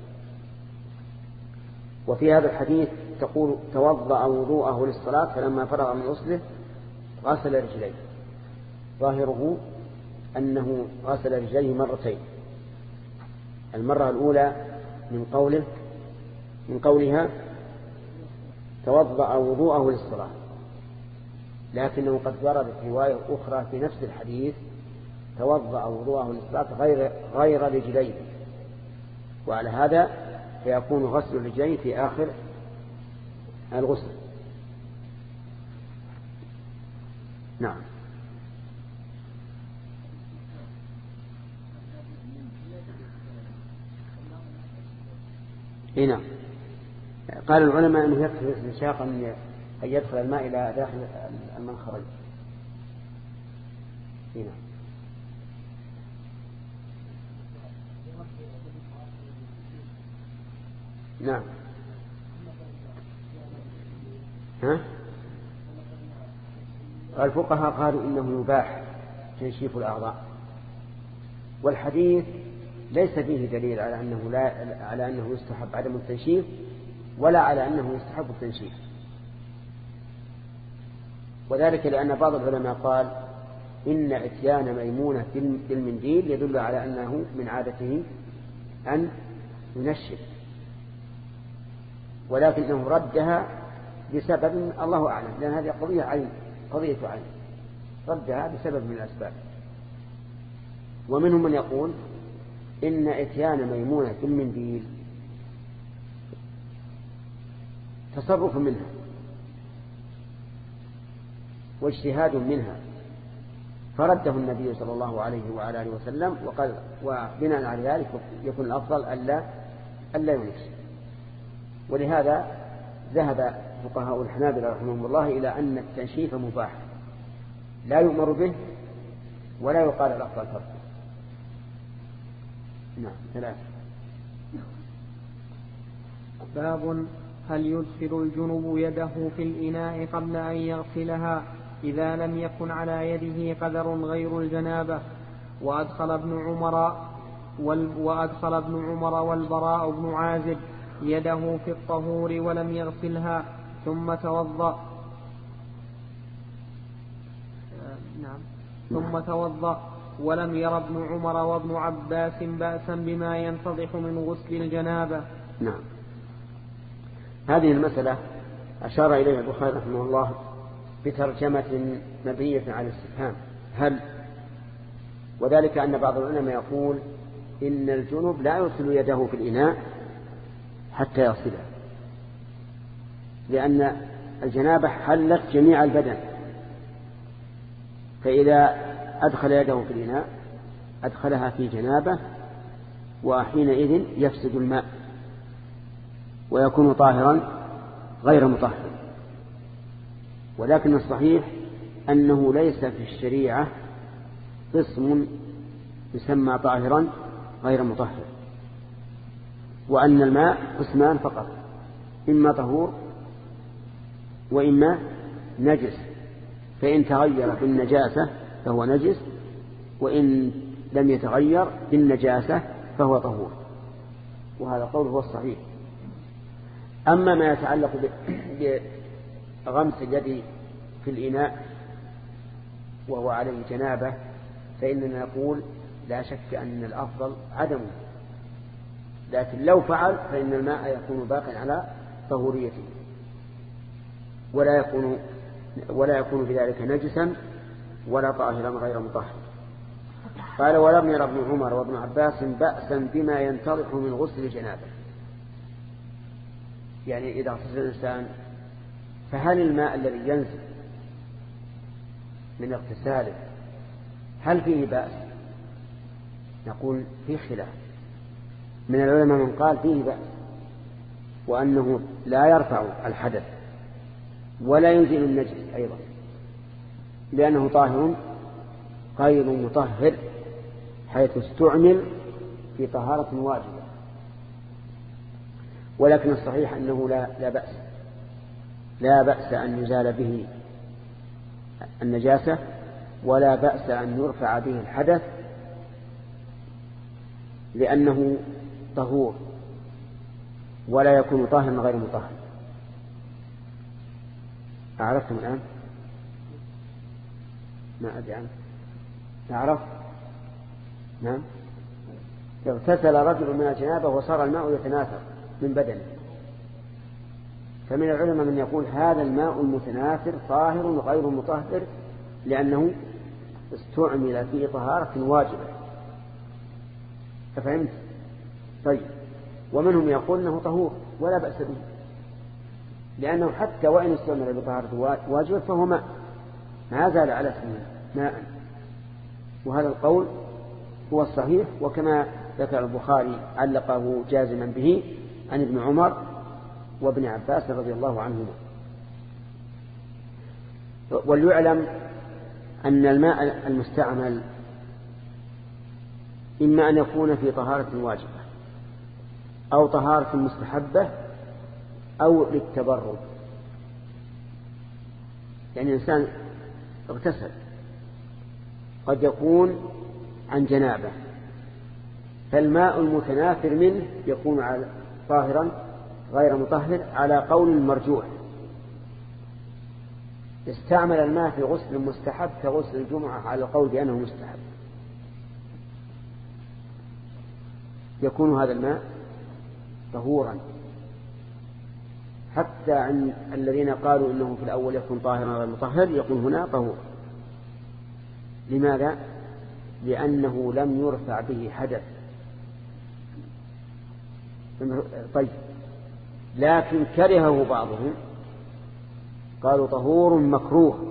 وفي هذا الحديث تقول توضأ وضوءه للصلاة فلما فرغ من غسله غسل رجليه، ظاهره أنه غسل رجليه مرتين. المرة الأولى من قوله من قولها توضأ وضوءه للصلاة، لكنه قد وردت رواية أخرى في نفس الحديث توضأ وضوءه للصلاة غير غير رجليه، وعلى هذا فيكون غسل الرجلين في آخر الغسل. نعم. هنا قال العلماء أنه يكفي استنشاقا أن يدخل الماء إلى داخل المنخرين. هنا نعم. ها؟ الفقهاء قالوا إنه يباح تنشيف الأعضاء، والحديث ليس فيه دليل على أنه لا على أنه يستحب عدم التنشيف ولا على أنه يستحب التنشيف، وذلك لأن بعض العلماء قال إن إتيان ميمونة بالمنديل يدل على أنه من عادته أن ينشف، ولكنه ردها بسبب الله أعلم، لأن هذه قضية عين قضية عين ردها بسبب من الأسباب. ومنهم من يقول إن إتيان ميمونة بالمنديل تصرف منها واجتهاد منها، فرده النبي صلى الله عليه وعلى آله وسلم، وقال وبناء على ذلك يكون الأفضل ألا ألا ينشف. ولهذا ذهب فقهاء الحنابلة رحمهم الله إلى أن التنشيف مباح لا يؤمر به ولا يقال الأفضل تركه. نعم. ثلاثة. باب هل يدخل الجنب يده في الإناء قبل أن يغسلها إذا لم يكن على يده قدر غير الجنابة. وأدخل ابن عمر وأدخل ابن عمر والبراء بن عازب يده في الطهور ولم يغسلها ثم توضأ نعم ثم توضأ ولم ير ابن عمر وابن عباس بأسا بما ينتضح من غسل الجنابة. نعم. هذه المسألة أشار إليها البخاري رحمه الله بترجمة مبنية على الاستفهام هل، وذلك أن بعض العلماء يقول إن الجنوب لا يغسل يده في الإناء حتى يغسلها، لأن الجنابة حلت جميع البدن، فإذا أدخل يده في الإناء أدخلها في جنابة، وحينئذ يفسد الماء ويكون طاهرا غير مطهر. ولكن الصحيح أنه ليس في الشريعة قسم يسمى طاهرا غير مطهر، وأن الماء قسمان فقط، إما طهور وإما نجس، فإن تغير بالنجاسة فهو نجس، وإن لم يتغير بالنجاسة فهو طهور، وهذا قول هو الصحيح. أما ما يتعلق بغمس اليد في الإناء وهو عليه جنابة فإننا نقول لا شك أن الأفضل عدمه، لكن لو فعل فإن الماء يكون باقٍ على طهوريته ولا يكون ولا يكون بذلك نجسا ولا طاهرا غير مطهر. قال ولم ير ابن عمر وابن عباس بأسا بما ينتضح من غسل الجنابة، يعني إذا اغتسل الإنسان فهل الماء الذي ينزل من اغتساله هل فيه بأس؟ نقول فيه خلاف. من العلماء من قال فيه بأس، وأنه لا يرفع الحدث ولا ينزل النجس أيضا، لأنه طاهر غير مطهر حيث استعمل في طهارة واجبة. ولكن الصحيح أنه لا, لا بأس لا بأس أن يزال به النجاسة ولا بأس أن يرفع به الحدث، لأنه طهور ولا يكون طاهرا غير مطهر. أعرفتم الآن؟ ما أدري عنه. أعرف؟ نعم. اغتسل رجل من الجنابة وصار الماء يتناثر من بدنه، فمن العلماء من يقول هذا الماء المتناثر طاهر غير مطهر لأنه استعمل في طهارة واجبة. ففهمت؟ طيب. ومنهم يقول أنه طهور ولا بأس به، لأنه حتى وإن استعمل بطهارة واجبة فهو ماء ما زال على اسمه ماء، وهذا القول هو الصحيح. وكما ذكر البخاري علقه جازما به عن ابن عمر وابن عباس رضي الله عنهما. وليعلم أن الماء المستعمل إما أن يكون في طهارة واجبة أو طهارة مستحبة أو للتبرد. يعني الإنسان اغتسل قد يكون عن جنابه، فالماء المتناثر منه يكون طاهرا غير مطهر على قول مرجوح. استعمل الماء في غسل مستحب كغسل الجمعة على القول بأنه مستحب، يكون هذا الماء طهورا، حتى عن الذين قالوا إنه في الأول يكون طاهرا غير مطهر يكون هنا طهور. لماذا؟ لأنه لم يرفع به حدث. طيب، لكن كرهه بعضهم قالوا طهور مكروه،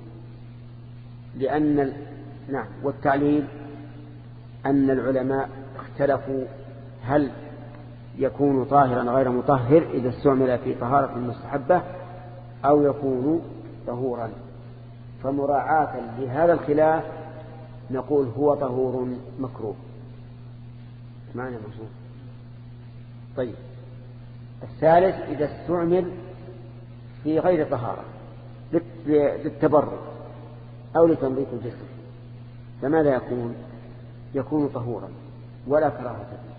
لأن ال... نعم. والتعليل أن العلماء اختلفوا هل يكون طاهرا غير مطهر إذا استعمل في طهارة مستحبة أو يكون طهورا، فمراعاة لهذا الخلاف نقول هو طهور مكروه. معنى مشهور. طيب، الثالث إذا استعمل في غير طهارة للتبرد أو لتنظيف الجسم فماذا يكون؟ يكون طهورا ولا كراهة فيه.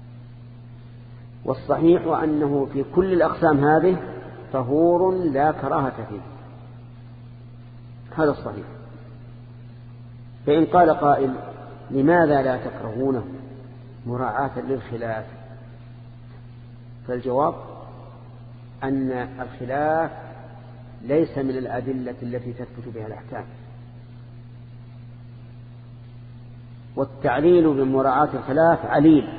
والصحيح أنه في كل الأقسام هذه طهور لا كراهة فيه، هذا الصحيح. فإن قال قائل لماذا لا تكرهونه مراعاة للخلاف؟ فالجواب أن الخلاف ليس من الأدلة التي تثبت بها الأحكام، والتعليل بمراعاة الخلاف عليل.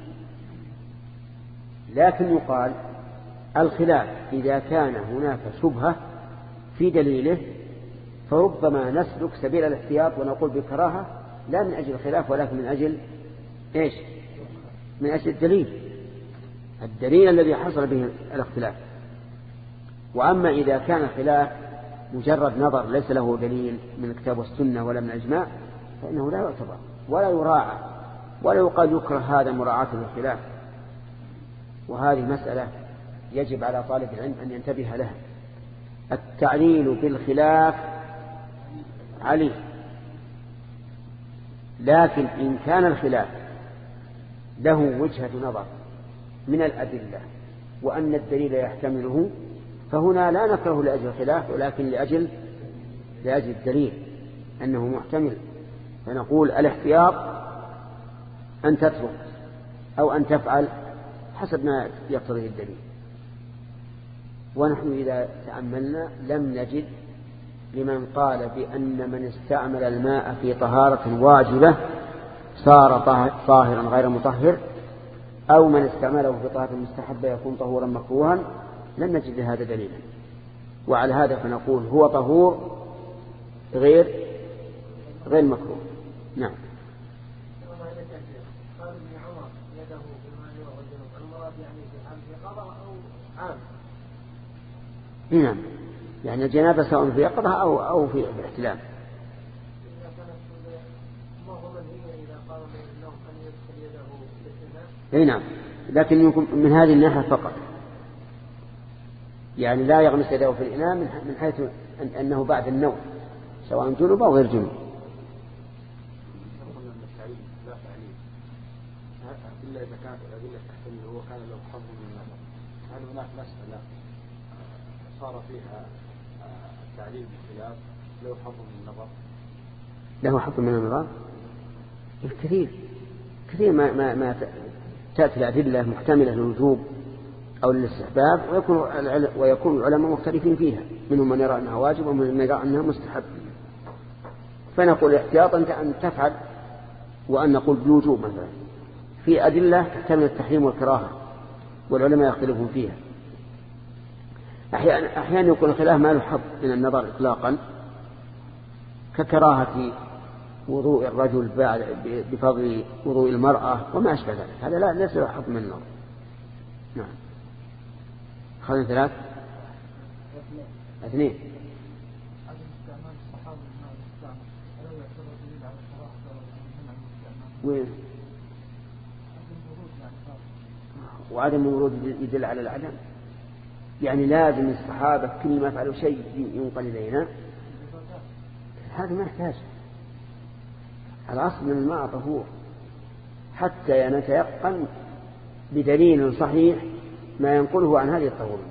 لكن يقال الخلاف إذا كان هناك شبهة في دليله فربما نسلك سبيل الاحتياط ونقول بكراهة لا من أجل الخلاف ولكن من أجل إيش؟ من أجل الدليل، الدليل الذي حصل به الاختلاف. وأما إذا كان الخلاف مجرد نظر ليس له دليل من الكتاب والسنة ولا من الإجماع فإنه لا يعتبر ولا يراعى ولا يقال يكره هذا مراعاة للخلاف. وهذه مسألة يجب على طالب العلم أن ينتبه لها. التعليل بالخلاف عليه، لكن إن كان الخلاف له وجهة نظر من الأدلة وأن الدليل يحتمله فهنا لا نكره لأجل الخلاف ولكن لأجل لأجل الدليل أنه محتمل، فنقول الاحتياط أن تترك أو أن تفعل حسب ما يقتضيه الدليل. ونحن إذا تأملنا لم نجد لمن قال بأن من استعمل الماء في طهارة واجبة صار طاهرا غير مطهر أو من استعمله في طهارة مستحبة يكون طهورا مكروها، لم نجد لهذا دليلا. وعلى هذا فنقول هو طهور غير غير مكروه. نعم. نعم، يعني الجنابة سواء في يقظة أو أو في الاحتلام. اي نعم، لكن يكون من هذه الناحية فقط، يعني لا يغمس يده في الإناء من حيث أنه بعد النوم سواء جنوب أو غير جنوب. إلا إذا كانت الأدلة تحتمل هو كان له حظ من النظر، هل هناك مسألة صار فيها التعليل بالخلاف له حظ من النظر؟ له حظ من النظر كثير كثير ما ما ما تأتي الأدلة محتملة للوجوب أو للاستحباب ويكون ويكون العلماء مختلفين فيها، منهم من يرى أنها واجب ومن من يرى أنها مستحب. فنقول احتياطا أن تفعل وأن نقول بالوجوب مثلا. في أدلة تحتمل التحريم والكراهة والعلماء يختلفون فيها. أحيانا أحيانا يكون الخلاف ما له حظ من النظر إطلاقا، ككراهة وضوء الرجل بفضل وضوء المرأة وما أشبه ذلك، هذا لا ليس له حظ من النظر. نعم. أخذنا ثلاث اثنين. وين؟ وعدم ورود يدل على العدم، يعني لازم الصحابة كل ما فعلوا شيء ينقل إلينا، هذا ما يحتاج. الأصل من الماء طهور حتى نتيقن بدليل صحيح ما ينقله عن هذه الطهور.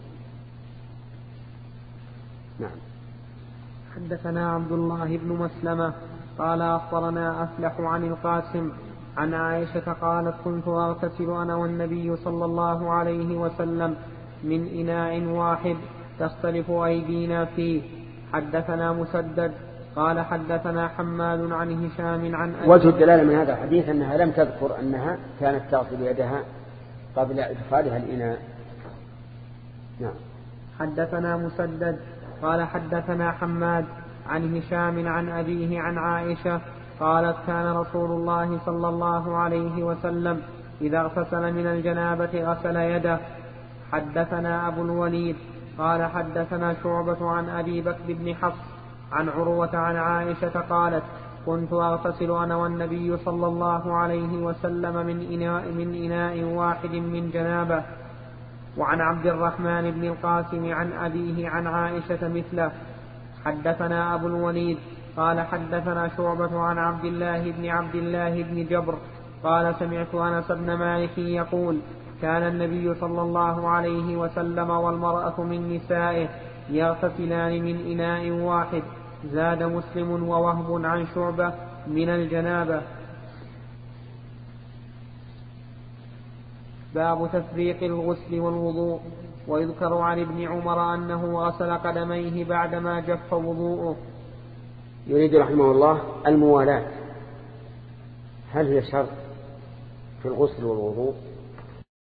نعم. حدثنا عبد الله بن مسلمة قال أخبرنا أفلح عن القاسم عن عائشة قالت كنت أغتسل أنا والنبي صلى الله عليه وسلم من إناء واحد تختلف أيدينا فيه. حدثنا مسدد قال حدثنا حماد عن هشام عن أبي. وجه الدلالة من هذا الحديث أنها لم تذكر أنها كانت تغسل يدها قبل إدخالها الإناء. نعم. حدثنا مسدد قال حدثنا حماد عن هشام عن أبيه عن عائشة قالت كان رسول الله صلى الله عليه وسلم إذا اغتسل من الجنابة غسل يده. حدثنا أبو الوليد قال حدثنا شعبة عن أبي بكر بن حفص عن عروة عن عائشة قالت كنت أغتسل أنا والنبي صلى الله عليه وسلم من إناء, من إناء واحد من جنابة. وعن عبد الرحمن بن القاسم عن أبيه عن عائشة مثله. حدثنا أبو الوليد قال حدثنا شعبة عن عبد الله بن عبد الله بن جبر قال سمعت أنس بن مالك يقول كان النبي صلى الله عليه وسلم والمرأة من نسائه يغتسلان من إناء واحد. زاد مسلم ووهب عن شعبة من الجنابة. باب تفريق الغسل والوضوء. ويذكر عن ابن عمر أنه غسل قدميه بعدما جف وضوءه. يريد رحمه الله الموالاة، هل هي شرط في الغسل والوضوء